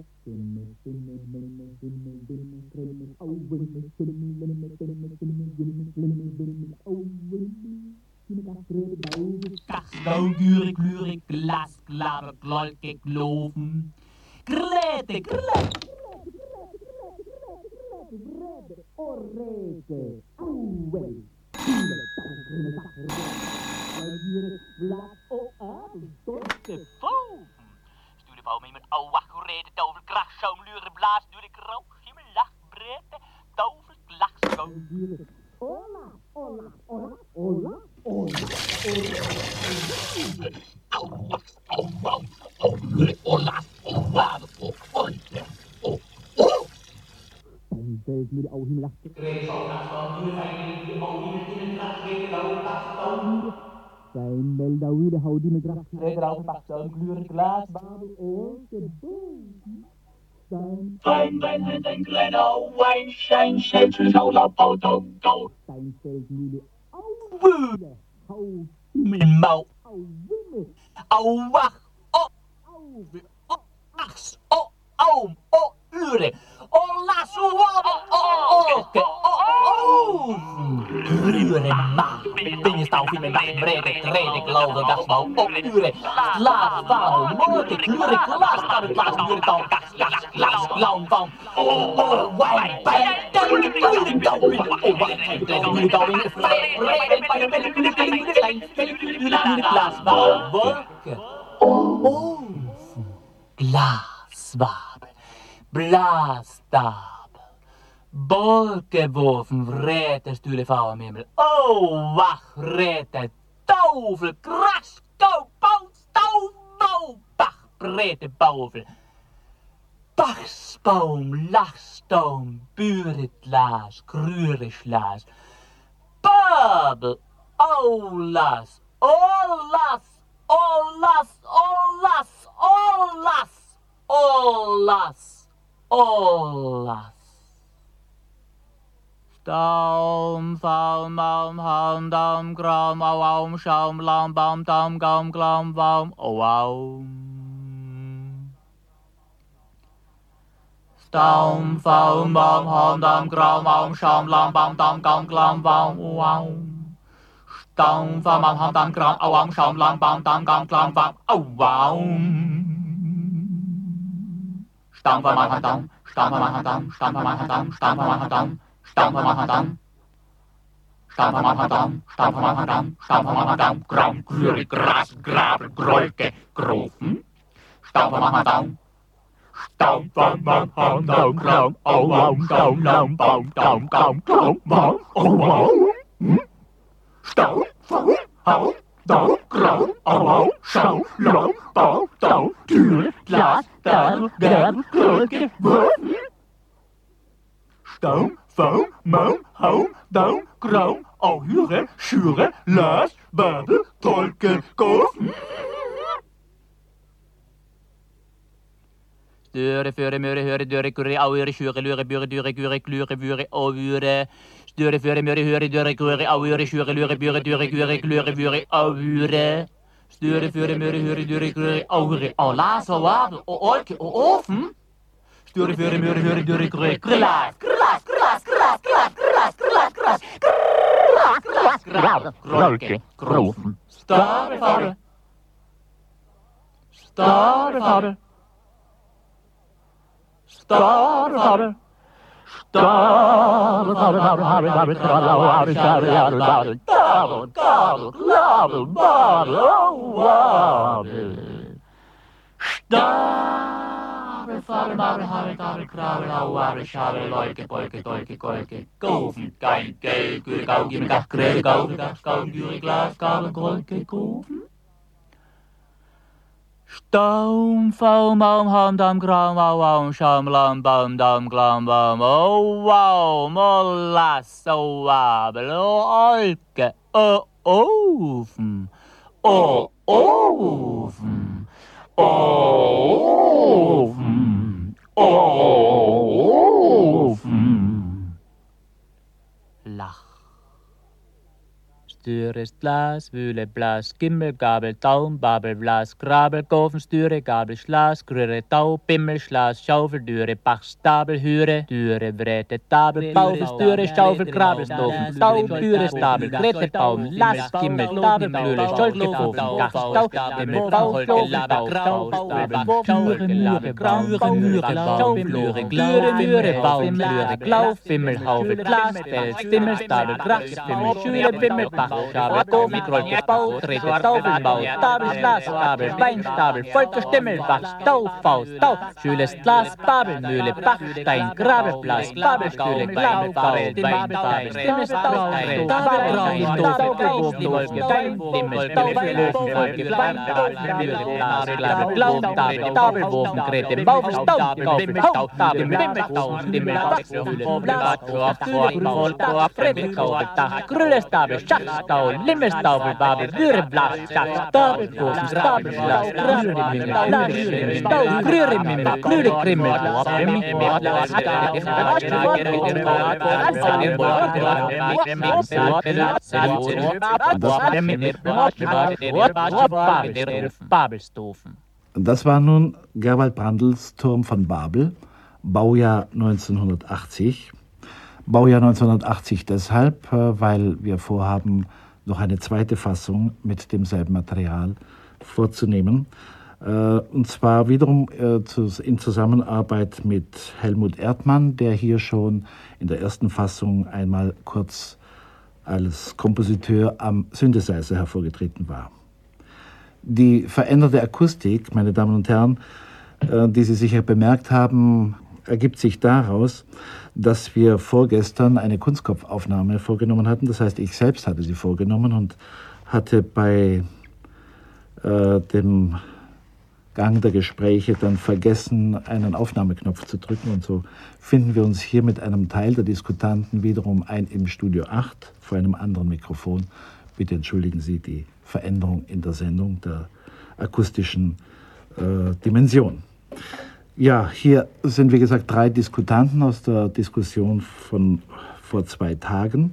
Kachstau, Güre, Glüre, Glas, Glaber, Glolke, Gloven. Grete, Grete. Orrete, Auwe, Stuur bouw mee met ouwe, reden, tover, kracht, schaum, luren, blaas, duur ik rook, gimmel, lach, breedte, tover, lach, schoon. Ola, ola, ola, ola, ola, zijn Meldau, de houdie met graag reden over Bachstone, kleuren, glas, babel, oor, de boom. Fijn, wijn, en kleine wijn, zijn, zeven, zo, la, auto, dood. Zijn veldmühle, auwe, hou, mijn mouw, auwe, auwach, auwe, achs, oom, uren, las, uren, ma, dingen staan in mijn dag, brede, geloof, dagstouw, uren, laat, vader, moord, uren, glas, kan het laatste uren, dan, glas, lang van, wijn, pijn, Glaswabel, Blaastabel, Bolkewoven, vrete, stule vouwen, mimmel, oh, wacht, rete, tovel, kras, kou, pauw, stouw, bouw, bach, brete, bouvel, Bachsbaum, Lachstoom, Buretlaas, Krureslaas, Babel, Olas, Olas, Olas, Olas, Olas, Olas, Olas. Staum, Faum, Baum, Haum, Daum, Graum, Auaum, Schaum, Laum, Baum, Daum, Gaum, Glaum, Baum, Auaum. Staum, Faum, Baum, Haum, Daum, Graum, Auaum, Schaum, Laum, Baum, Daum, Gaum, Glaum, Baum, Auaum. Staum, Faum, Baum, Haum, Daum, Graum, Auaum, Schaum, Laum, Baum, Daum, Gaum, Glaum, Baum, Auaum. Staum, Faum, Baum, Daum, Staum, Faum, Daum, Staum, Faum, Daum, Staum, Faum, Daum. Staum van mijn hand, staum van mijn hand, staum van mijn hand, staum van mijn hand, graum, kleurig, gras, graben, grolke, groven. Staum van mijn hand, Staum, bam, bam, bam, daum, graum, au, waum, daum, laum, baum, daum, gaum, graum, waum, au, waum. Staum, faum, hau, daum, graum, au, waum, schau, laum, baum, daum, Türe, Glas, Gabel, Gabel, Kröke, Wurf. Staum, faum, maum, hau, daum, graum, au, Hüre, Schüre, Las, Babel, Tolke, Golf. Störe, före, möre, höre, döre, kurre, auere, schüre, löre, büre, döre, güre, klüre, würe, auwüre. Störe, före, möre, höre, döre, kurre, auere, schüre, löre, büre, döre, güre, klüre, würe, auwüre. Störe, före, möre, höre, döre, kurre, auere, au, las, au, wabel, au, olke, au, ofen. Störe, före, möre, höre, döre, kurre, grillas, grillas, grillas, grillas, grillas, grillas, grillas, grillas, grillas, grillas, grolke, grofen. Stare, fare. Stare, fare. Stare, fare. Stare, fare, fare, fare, fare, fare, gabel, gabel, glabel, babel, oh, wabel. Stare, fare, mare, hare, gabel, krabel, au, wabel, schabel, leuke, polke, dolke, kolke, gofen, gein, gel, güre, gau, gimme, gach, grele, gau, gach, gau, güre, glas, gabel, grolke, gofen. Staum, faum, aum, haum, dam, graum, au, aum, schaum, laum, baum, dam, glaum, baum, oh, wow, mollas, oh, wabel, oh, olke, oh, ofen, oh, ofen, oh, ofen, oh, ofen. Lach. Störe, Glas, Wühle, Blas, Gimmel, Gabel, Daum, Babel, Blas, Grabel, Gofen, Störe, Gabel, Schlas, Grüre, Tau, Bimmel, Schlas, Schaufel, Dürre, Bach, Stabel, Hüre, Dürre, Wrete, Tabel, Baufe, Störe, Schaufel, Grabel, Stofen, Tau, Dürre, Stabel, Grete, Baum, Las, Gimmel, Tabel, Mühle, Scholke, Gofen, Gach, Tau, Bimmel, Bau, Klofen, Bau, Tau, Dürre, Mühle, Graum, Mühle, Schaufel, Mühle, Glüre, Mühle, Baum, Glüre, Glauf, Bimmel, Haufe, Glas, Bell, Stimmel, Stabel, Grach, Bimmel, Schüle, Bimmel, Bach, Stabel, Gofen, Krolke, Bau, Trete, Staufelbau, Stabel, Schlas, Stabel, Weinstabel, Volke, Stimmel, Bach, Stau, Faust, Stau, Schüles, Glas, Babel, Mühle, Bach, Stein, Grabel, Blas, Babel, Stühle, Glau, Bau, Stimmel, Babel, Stimmel, Stau, Stein, Babel, Stau, Stofen, Stein, Stimmel, Stau, Volke, Wein, Mühle, Blas, Glabel, Glau, Stabel, Stabel, Wofen, Grete, Bau, Stau, Gaufel, Stau, Stabel, Bimmel, Stau, Stimmel, Bach, Mühle, Blas, Stühle, Bau, Stau, Frede, Gaufel, Dach, Grülle, Stabel, Schach, Stau, Limmerstaufel, Babel, Dürre, Blas, Schach, Stabel, Gofen, Stabel, Schlas, Grüre, Mimmel, Blas, Stau, Grüre, Mimmel, Grüre, Krimmel, Babelstofen. Das war nun Gerwald Brandls Turm von Babel, Baujahr 1980. Baujahr 1980 deshalb, weil wir vorhaben, noch eine zweite Fassung mit demselben Material vorzunehmen. Und zwar wiederum in Zusammenarbeit mit Helmut Erdmann, der hier schon in der ersten Fassung einmal kurz als Kompositeur am Synthesizer hervorgetreten war. Die veränderte Akustik, meine Damen und Herren, die Sie sicher bemerkt haben, ergibt sich daraus, dass wir vorgestern eine Kunstkopfaufnahme vorgenommen hatten. Das heißt, ich selbst hatte sie vorgenommen und hatte bei dem Gang der Gespräche dann vergessen, einen Aufnahmeknopf zu drücken. Und so finden wir uns hier mit einem Teil der Diskutanten wiederum ein im Studio 8 vor einem anderen Mikrofon. Bitte entschuldigen Sie die Veränderung in der Sendung der akustischen Dimension. Ja, hier sind wie gesagt 3 Diskutanten aus der Diskussion von vor 2 Tagen.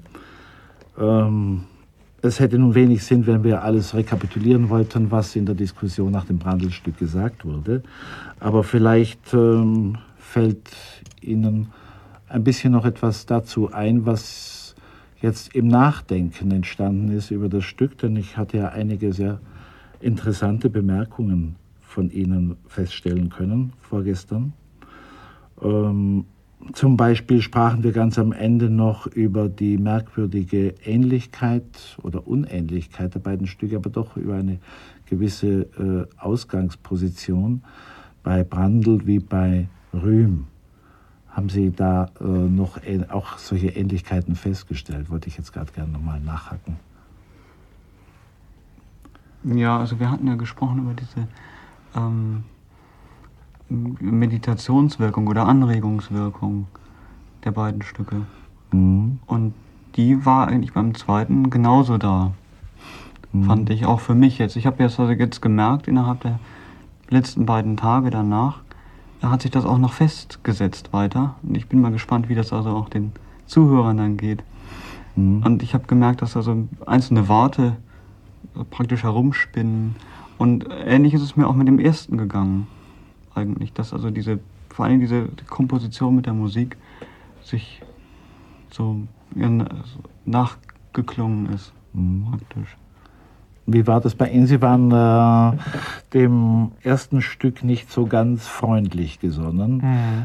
Es hätte nun wenig Sinn, wenn wir alles rekapitulieren wollten, was in der Diskussion nach dem Brandl-Stück gesagt wurde. Aber vielleicht fällt Ihnen ein bisschen noch etwas dazu ein, was jetzt im Nachdenken entstanden ist über das Stück, denn ich hatte ja einige sehr interessante Bemerkungen von Ihnen feststellen können vorgestern. Zum Beispiel sprachen wir ganz am Ende noch über die merkwürdige Ähnlichkeit oder Unähnlichkeit der beiden Stücke, aber doch über eine gewisse Ausgangsposition. bei Brandl wie bei Rühm. Haben Sie da noch auch solche Ähnlichkeiten festgestellt? Wollte ich jetzt gerade gerne nochmal nachhaken. Ja, also wir hatten ja gesprochen über diese Meditationswirkung oder Anregungswirkung der beiden Stücke. Mhm. Und die war eigentlich beim zweiten genauso da, fand ich, auch für mich jetzt. Ich habe jetzt gemerkt, innerhalb der letzten beiden Tage danach, hat sich das auch noch festgesetzt weiter. Und ich bin mal gespannt, wie das also auch den Zuhörern dann geht. Und ich habe gemerkt, dass also einzelne Worte praktisch herumspinnen. Und ähnlich ist es mir auch mit dem ersten gegangen, eigentlich. Dass also vor allem diese Komposition mit der Musik sich so nachgeklungen ist, praktisch. Wie war das bei Ihnen? Sie waren dem ersten Stück nicht so ganz freundlich gesonnen.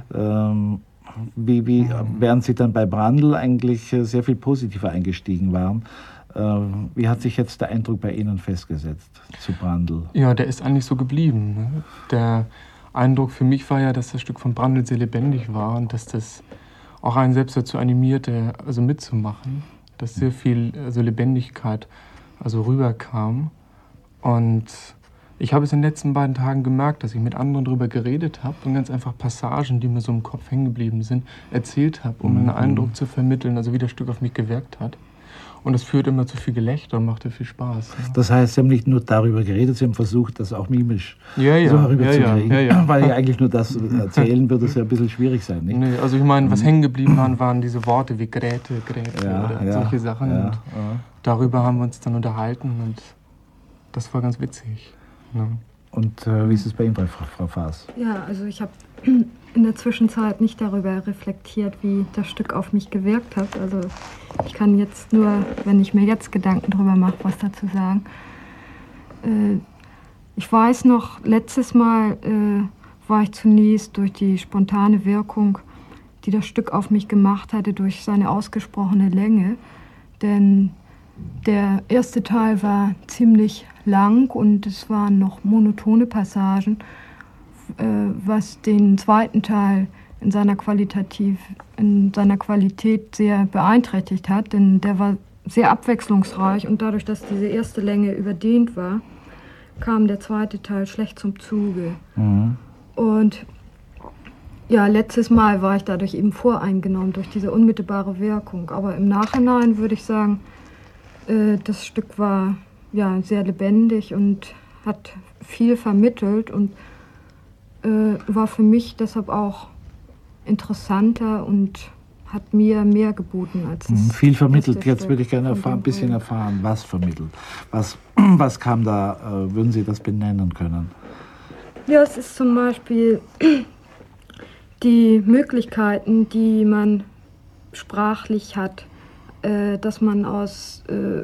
Während Sie dann bei Brandl eigentlich sehr viel positiver eingestiegen waren. Wie hat sich jetzt der Eindruck bei Ihnen festgesetzt zu Brandl? Ja, der ist eigentlich so geblieben. Ne? Der Eindruck für mich war ja, dass das Stück von Brandl sehr lebendig war und dass das auch einen selbst dazu animierte, also mitzumachen. Dass sehr viel Lebendigkeit rüberkam. Und ich habe es in den letzten beiden Tagen gemerkt, dass ich mit anderen darüber geredet habe und ganz einfach Passagen, die mir so im Kopf hängen geblieben sind, erzählt habe, um einen Eindruck zu vermitteln, also wie das Stück auf mich gewirkt hat. Und das führt immer zu viel Gelächter und machte viel Spaß. Ja. Das heißt, Sie haben nicht nur darüber geredet, Sie haben versucht, das auch mimisch so herüberzukriegen. Ja. Weil ja eigentlich nur das erzählen würde es ja ein bisschen schwierig sein. Nicht? Nee, also ich meine, was hängen geblieben waren diese Worte wie Gräte oder solche Sachen. Und darüber haben wir uns dann unterhalten und das war ganz witzig. Ja. Und wie ist es bei Ihnen, Frau Faas? Ja, also ich habe in der Zwischenzeit nicht darüber reflektiert, wie das Stück auf mich gewirkt hat. Also ich kann jetzt nur, wenn ich mir jetzt Gedanken darüber mache, was dazu sagen. Ich weiß noch, letztes Mal war ich zunächst durch die spontane Wirkung, die das Stück auf mich gemacht hatte, durch seine ausgesprochene Länge. Denn der erste Teil war ziemlich lang und es waren noch monotone Passagen, was den zweiten Teil in seiner Qualität sehr beeinträchtigt hat, denn der war sehr abwechslungsreich und dadurch, dass diese erste Länge überdehnt war, kam der zweite Teil schlecht zum Zuge. Und ja, letztes Mal war ich dadurch eben voreingenommen durch diese unmittelbare Wirkung, aber im Nachhinein würde ich sagen, das Stück war ja sehr lebendig und hat viel vermittelt und war für mich deshalb auch interessanter und hat mir mehr geboten als das. Viel vermittelt. Jetzt würde ich gerne ein bisschen erfahren, was vermittelt. Was kam da, würden Sie das benennen können? Ja, es ist zum Beispiel die Möglichkeiten, die man sprachlich hat, dass man aus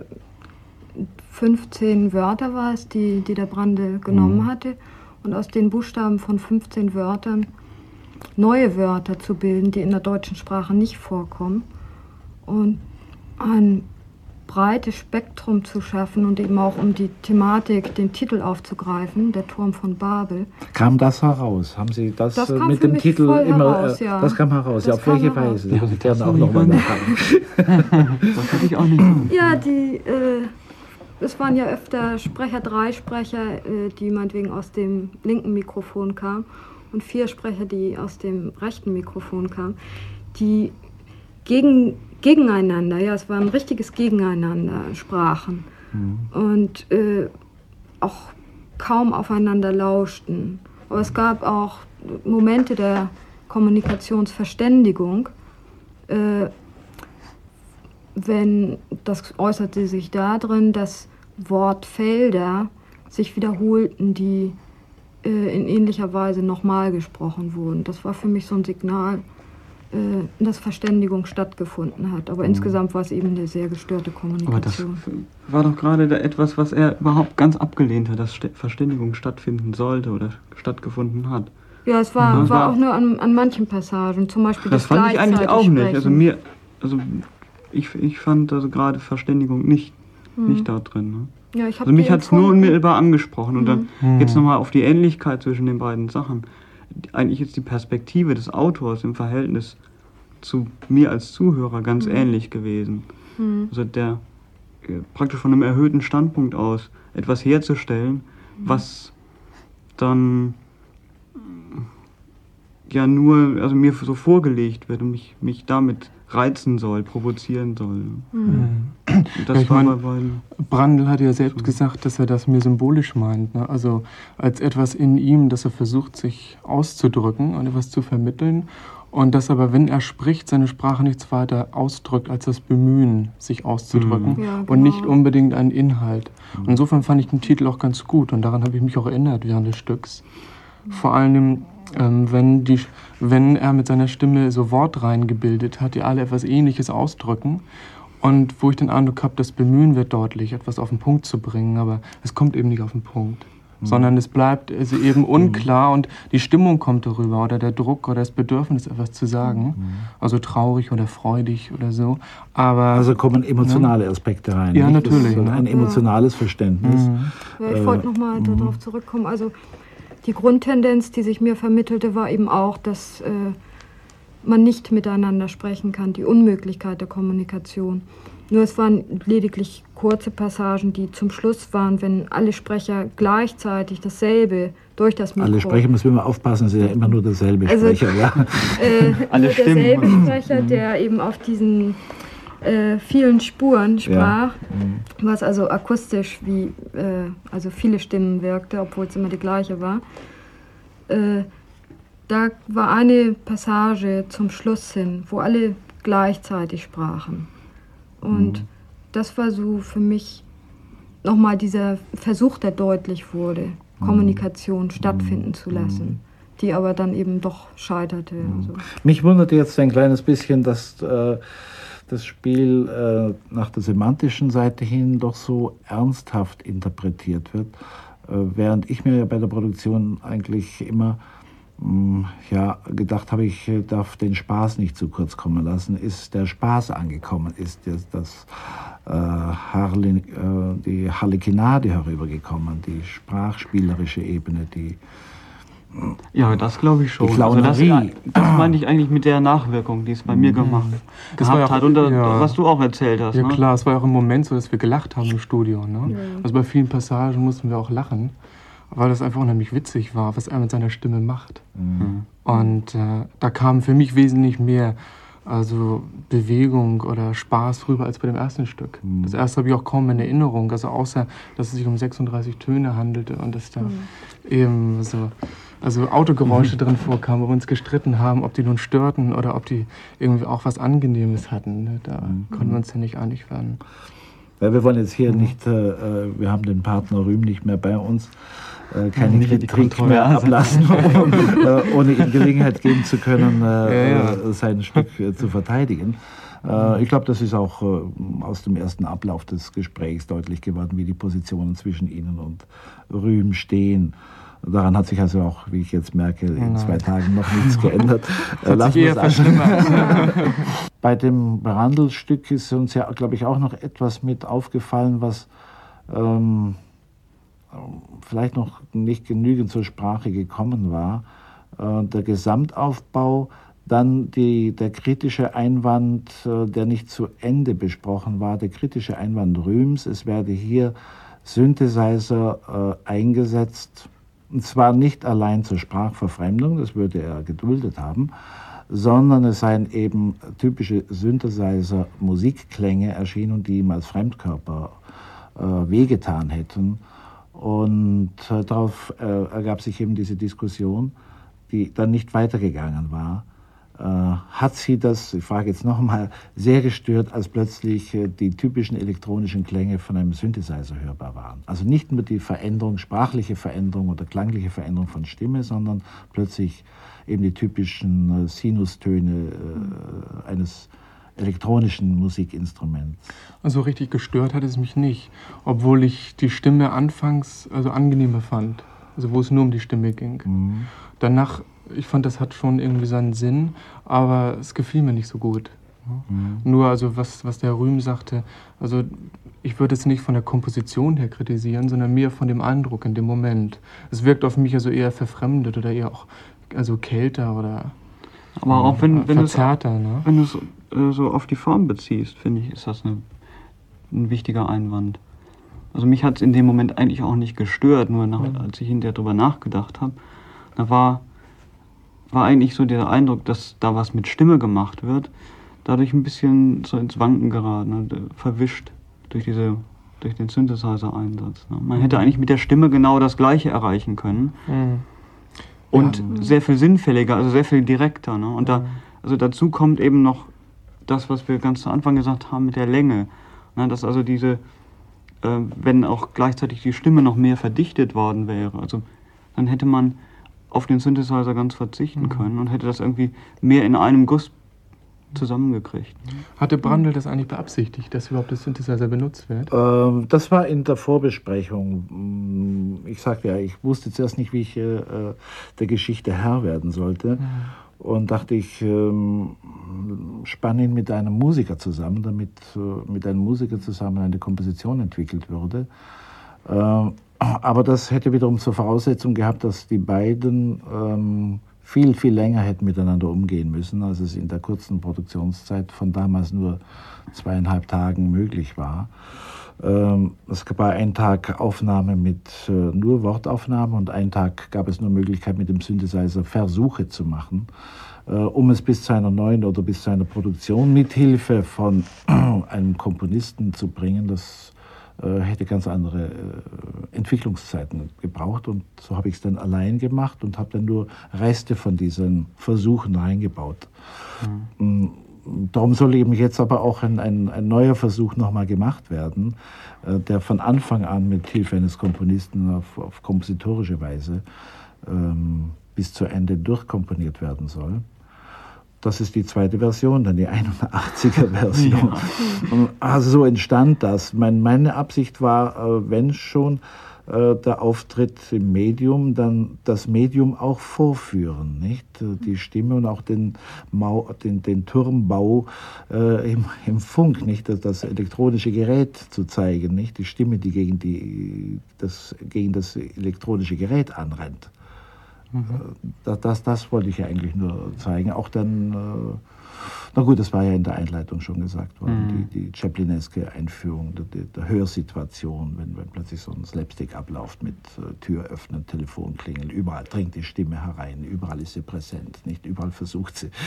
15 Wörter war es, die der Brandl genommen hatte, und aus den Buchstaben von 15 Wörtern neue Wörter zu bilden, die in der deutschen Sprache nicht vorkommen, und ein breites Spektrum zu schaffen und eben auch um die Thematik, den Titel aufzugreifen, der Turm von Babel. Kam das heraus? Haben Sie das mit dem Titel immer heraus, ja. Das kam heraus, das ja, auf welche Weise? Das würde ich gerne auch nochmal nachfragen. Das hätte ich auch nicht. Ja, es waren ja öfter drei Sprecher, die meinetwegen aus dem linken Mikrofon kamen, und 4 Sprecher, die aus dem rechten Mikrofon kamen, die gegeneinander, ja, es war ein richtiges Gegeneinander, sprachen und auch kaum aufeinander lauschten. Aber es gab auch Momente der Kommunikationsverständigung, das äußerte sich darin, dass Wortfelder sich wiederholten, die in ähnlicher Weise nochmal gesprochen wurden. Das war für mich so ein Signal, dass Verständigung stattgefunden hat. Aber insgesamt war es eben eine sehr gestörte Kommunikation. Aber das war doch gerade etwas, was er überhaupt ganz abgelehnt hat, dass Verständigung stattfinden sollte oder stattgefunden hat. Ja, es war auch nur an manchen Passagen, zum Beispiel das fand ich eigentlich auch nicht. Ich fand also gerade Verständigung nicht da drin. Ne? Ja, mich hat es nur unmittelbar angesprochen. Und dann jetzt nochmal auf die Ähnlichkeit zwischen den beiden Sachen. eigentlich ist die Perspektive des Autors im Verhältnis zu mir als Zuhörer ganz ähnlich gewesen. Also der praktisch von einem erhöhten Standpunkt aus etwas herzustellen, was dann ja nur, also mir so vorgelegt wird und mich damit reizen soll, provozieren soll. Das ja, ich meine, Brandl hat ja selbst gesagt, dass er das mir symbolisch meint. Ne? Also als etwas in ihm, das er versucht, sich auszudrücken und etwas zu vermitteln. Und dass aber, wenn er spricht, seine Sprache nichts weiter ausdrückt als das Bemühen, sich auszudrücken ja, genau. und nicht unbedingt einen Inhalt. Und insofern fand ich den Titel auch ganz gut und daran habe ich mich auch erinnert während des Stücks. Vor allem, wenn er mit seiner Stimme so Wortreihen gebildet hat, die alle etwas Ähnliches ausdrücken und wo ich den Eindruck habe, das Bemühen wird deutlich, etwas auf den Punkt zu bringen, aber es kommt eben nicht auf den Punkt. Sondern es bleibt also eben unklar und die Stimmung kommt darüber oder der Druck oder das Bedürfnis, etwas zu sagen. Also traurig oder freudig oder so. Aber, also kommen emotionale Aspekte rein. Ja, nicht? natürlich. Das ist ein emotionales Verständnis. Ja, ich wollte nochmal darauf zurückkommen. Also die Grundtendenz, die sich mir vermittelte, war eben auch, dass man nicht miteinander sprechen kann, die Unmöglichkeit der Kommunikation. Nur es waren lediglich kurze Passagen, die zum Schluss waren, wenn alle Sprecher gleichzeitig dasselbe durch das Mikro... Alle Sprecher, müssen wir mal aufpassen, sind ja immer nur derselbe Sprecher. Also, ja. Alle Stimmen. Derselbe Sprecher, der eben auf diesen vielen Spuren sprach, was also akustisch wie also viele Stimmen wirkte, obwohl es immer die gleiche war. Da war eine Passage zum Schluss hin, wo alle gleichzeitig sprachen. Und das war so für mich nochmal dieser Versuch, der deutlich wurde, Kommunikation stattfinden zu lassen, die aber dann eben doch scheiterte. Also. Mich wunderte jetzt ein kleines bisschen, dass das Spiel nach der semantischen Seite hin doch so ernsthaft interpretiert wird, während ich mir ja bei der Produktion eigentlich immer gedacht habe, ich darf den Spaß nicht zu kurz kommen lassen. Ist der Spaß angekommen? Ist die Harlekinade herübergekommen? Die sprachspielerische Ebene, die... Ja, das glaube ich schon. Die Clownerie. Also das meine ich eigentlich mit der Nachwirkung, die es bei mir gehabt hat und was du auch erzählt hast. Ja, ne? klar, es war ja auch im Moment so, dass wir gelacht haben im Studio. Ne? Ja. Also bei vielen Passagen mussten wir auch lachen, weil das einfach unheimlich witzig war, was er mit seiner Stimme macht. Und da kam für mich wesentlich mehr Bewegung oder Spaß rüber als bei dem ersten Stück. Das erste habe ich auch kaum in Erinnerung, also außer, dass es sich um 36 Töne handelte und dass da eben so Autogeräusche drin vorkamen, wo wir uns gestritten haben, ob die nun störten oder ob die irgendwie auch was Angenehmes hatten. Ne? Da konnten wir uns ja nicht einig werden. Ja, wir wollen jetzt hier nicht, wir haben den Partner Rühm nicht mehr bei uns, keine Kritik mehr ablassen, ohne ihm Gelegenheit geben zu können, sein Stück zu verteidigen. Ich glaube, das ist auch aus dem ersten Ablauf des Gesprächs deutlich geworden, wie die Positionen zwischen Ihnen und Rühm stehen. Daran hat sich also auch, wie ich jetzt merke, in 2 Tagen noch nichts geändert. Lassen wir es Bei dem Brandl-Stück ist uns ja, glaube ich, auch noch etwas mit aufgefallen, was vielleicht noch nicht genügend zur Sprache gekommen war. Der Gesamtaufbau, dann der kritische Einwand, der nicht zu Ende besprochen war, der kritische Einwand Rühms, es werde hier Synthesizer eingesetzt, und zwar nicht allein zur Sprachverfremdung, das würde er geduldet haben, sondern es seien eben typische Synthesizer-Musikklänge erschienen, die ihm als Fremdkörper wehgetan hätten. Und darauf ergab sich eben diese Diskussion, die dann nicht weitergegangen war. Hat Sie das, ich frage jetzt nochmal, sehr gestört, als plötzlich die typischen elektronischen Klänge von einem Synthesizer hörbar waren? Also nicht nur die Veränderung, sprachliche Veränderung oder klangliche Veränderung von Stimme, sondern plötzlich eben die typischen Sinustöne eines elektronischen Musikinstruments. Also richtig gestört hat es mich nicht, obwohl ich die Stimme anfangs angenehmer fand, also wo es nur um die Stimme ging. Danach, ich fand, das hat schon irgendwie seinen Sinn, aber es gefiel mir nicht so gut. Nur was der Rühm sagte, also ich würde es nicht von der Komposition her kritisieren, sondern mehr von dem Eindruck in dem Moment. Es wirkt auf mich also eher verfremdet oder eher auch also kälter oder Aber auch wenn du verzerrter. Ne? Wenn du es so auf die Form beziehst, finde ich, ist das ein wichtiger Einwand. Also mich hat es in dem Moment eigentlich auch nicht gestört, nur als ich hinterher drüber nachgedacht habe, da war eigentlich so der Eindruck, dass da was mit Stimme gemacht wird, dadurch ein bisschen so ins Wanken geraten und verwischt durch den Synthesizer-Einsatz. Ne? Man hätte eigentlich mit der Stimme genau das Gleiche erreichen können. Und sehr viel sinnfälliger, also sehr viel direkter. Ne? Und also dazu kommt eben noch das, was wir ganz zu Anfang gesagt haben mit der Länge. Ne? Dass also wenn auch gleichzeitig die Stimme noch mehr verdichtet worden wäre, also dann hätte man auf den Synthesizer ganz verzichten können und hätte das irgendwie mehr in einem Guss zusammengekriegt. Hatte Brandl das eigentlich beabsichtigt, dass überhaupt der Synthesizer benutzt wird? Das war in der Vorbesprechung. Ich sagte ja, ich wusste zuerst nicht, wie ich der Geschichte Herr werden sollte. Und dachte, ich spanne ihn mit einem Musiker zusammen, damit mit einem Musiker zusammen eine Komposition entwickelt würde. Aber das hätte wiederum zur Voraussetzung gehabt, dass die beiden viel, viel länger hätten miteinander umgehen müssen, als es in der kurzen Produktionszeit von damals nur 2,5 Tagen möglich war. Es war ein Tag Aufnahme mit nur Wortaufnahme und einen Tag gab es nur Möglichkeit, mit dem Synthesizer Versuche zu machen, um es bis zu einer neuen oder bis zu einer Produktion mit Hilfe von einem Komponisten zu bringen. Das hätte ganz andere Entwicklungszeiten gebraucht und so habe ich es dann allein gemacht und habe dann nur Reste von diesen Versuchen reingebaut. Darum soll eben jetzt aber auch ein neuer Versuch nochmal gemacht werden, der von Anfang an mit Hilfe eines Komponisten auf kompositorische Weise bis zu Ende durchkomponiert werden soll. Das ist die zweite Version, dann die 81er-Version. Ja. Also so entstand das. Meine Absicht war, wenn schon der Auftritt im Medium, dann das Medium auch vorführen, nicht? Die Stimme und auch den Turmbau im Funk, nicht? Das elektronische Gerät zu zeigen, nicht? Die Stimme, die gegen das elektronische Gerät anrennt. Das wollte ich ja eigentlich nur zeigen. Auch dann, na gut, das war ja in der Einleitung schon gesagt worden, die Chaplineske Einführung der Hörsituation, wenn plötzlich so ein Slapstick abläuft mit Tür öffnen, Telefon klingeln, überall dringt die Stimme herein, überall ist sie präsent, nicht überall versucht sie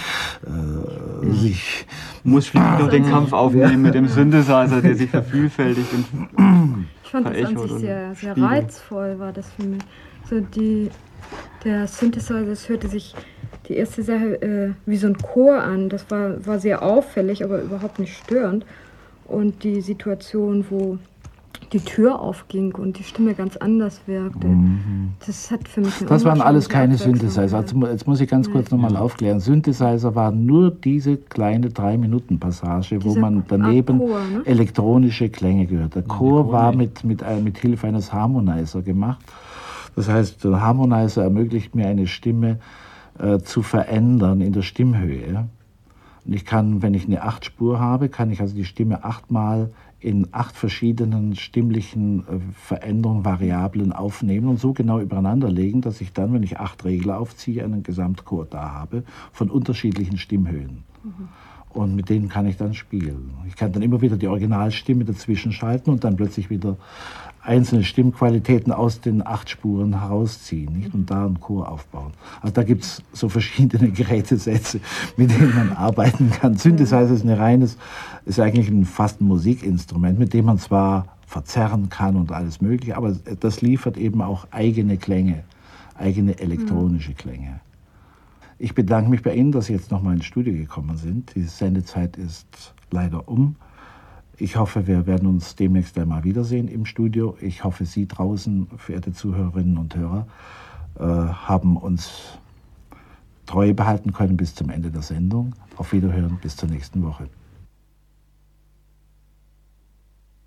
sich... Muss vielleicht noch den Kampf aufnehmen mit dem Synthesizer, der sich vervielfältigt. Ich fand das an sich sehr, sehr reizvoll, war das für mich. So der Synthesizer, das hörte sich die erste Sache wie so ein Chor an. Das war sehr auffällig, aber überhaupt nicht störend. Und die Situation, wo die Tür aufging und die Stimme ganz anders wirkte, das hat für mich eine Das waren alles keine Synthesizer. Jetzt muss ich ganz kurz nochmal aufklären. Synthesizer war nur diese kleine 3-Minuten-Passage, wo man daneben Chor, ne? elektronische Klänge gehört. Der Chor war mit Hilfe eines Harmonizer gemacht. Das heißt, der Harmonizer ermöglicht mir, eine Stimme zu verändern in der Stimmhöhe. Und ich kann, wenn ich eine 8-Spur habe, kann ich also die Stimme 8-mal in 8 verschiedenen stimmlichen Veränderungen, Variablen aufnehmen und so genau übereinander legen, dass ich dann, wenn ich 8 Regler aufziehe, einen Gesamtchor da habe von unterschiedlichen Stimmhöhen. Und mit denen kann ich dann spielen. Ich kann dann immer wieder die Originalstimme dazwischen schalten und dann plötzlich wieder einzelne Stimmqualitäten aus den 8 Spuren herausziehen, nicht? Und da einen Chor aufbauen. Also da gibt es so verschiedene Gerätesätze, mit denen man arbeiten kann. Synthesizer ist eigentlich fast ein Musikinstrument, mit dem man zwar verzerren kann und alles Mögliche, aber das liefert eben auch eigene Klänge, eigene elektronische Klänge. Ich bedanke mich bei Ihnen, dass Sie jetzt nochmal ins Studio gekommen sind. Die Sendezeit ist leider um. Ich hoffe, wir werden uns demnächst einmal wiedersehen im Studio. Ich hoffe, Sie draußen, verehrte Zuhörerinnen und Hörer, haben uns treu behalten können bis zum Ende der Sendung. Auf Wiederhören, bis zur nächsten Woche.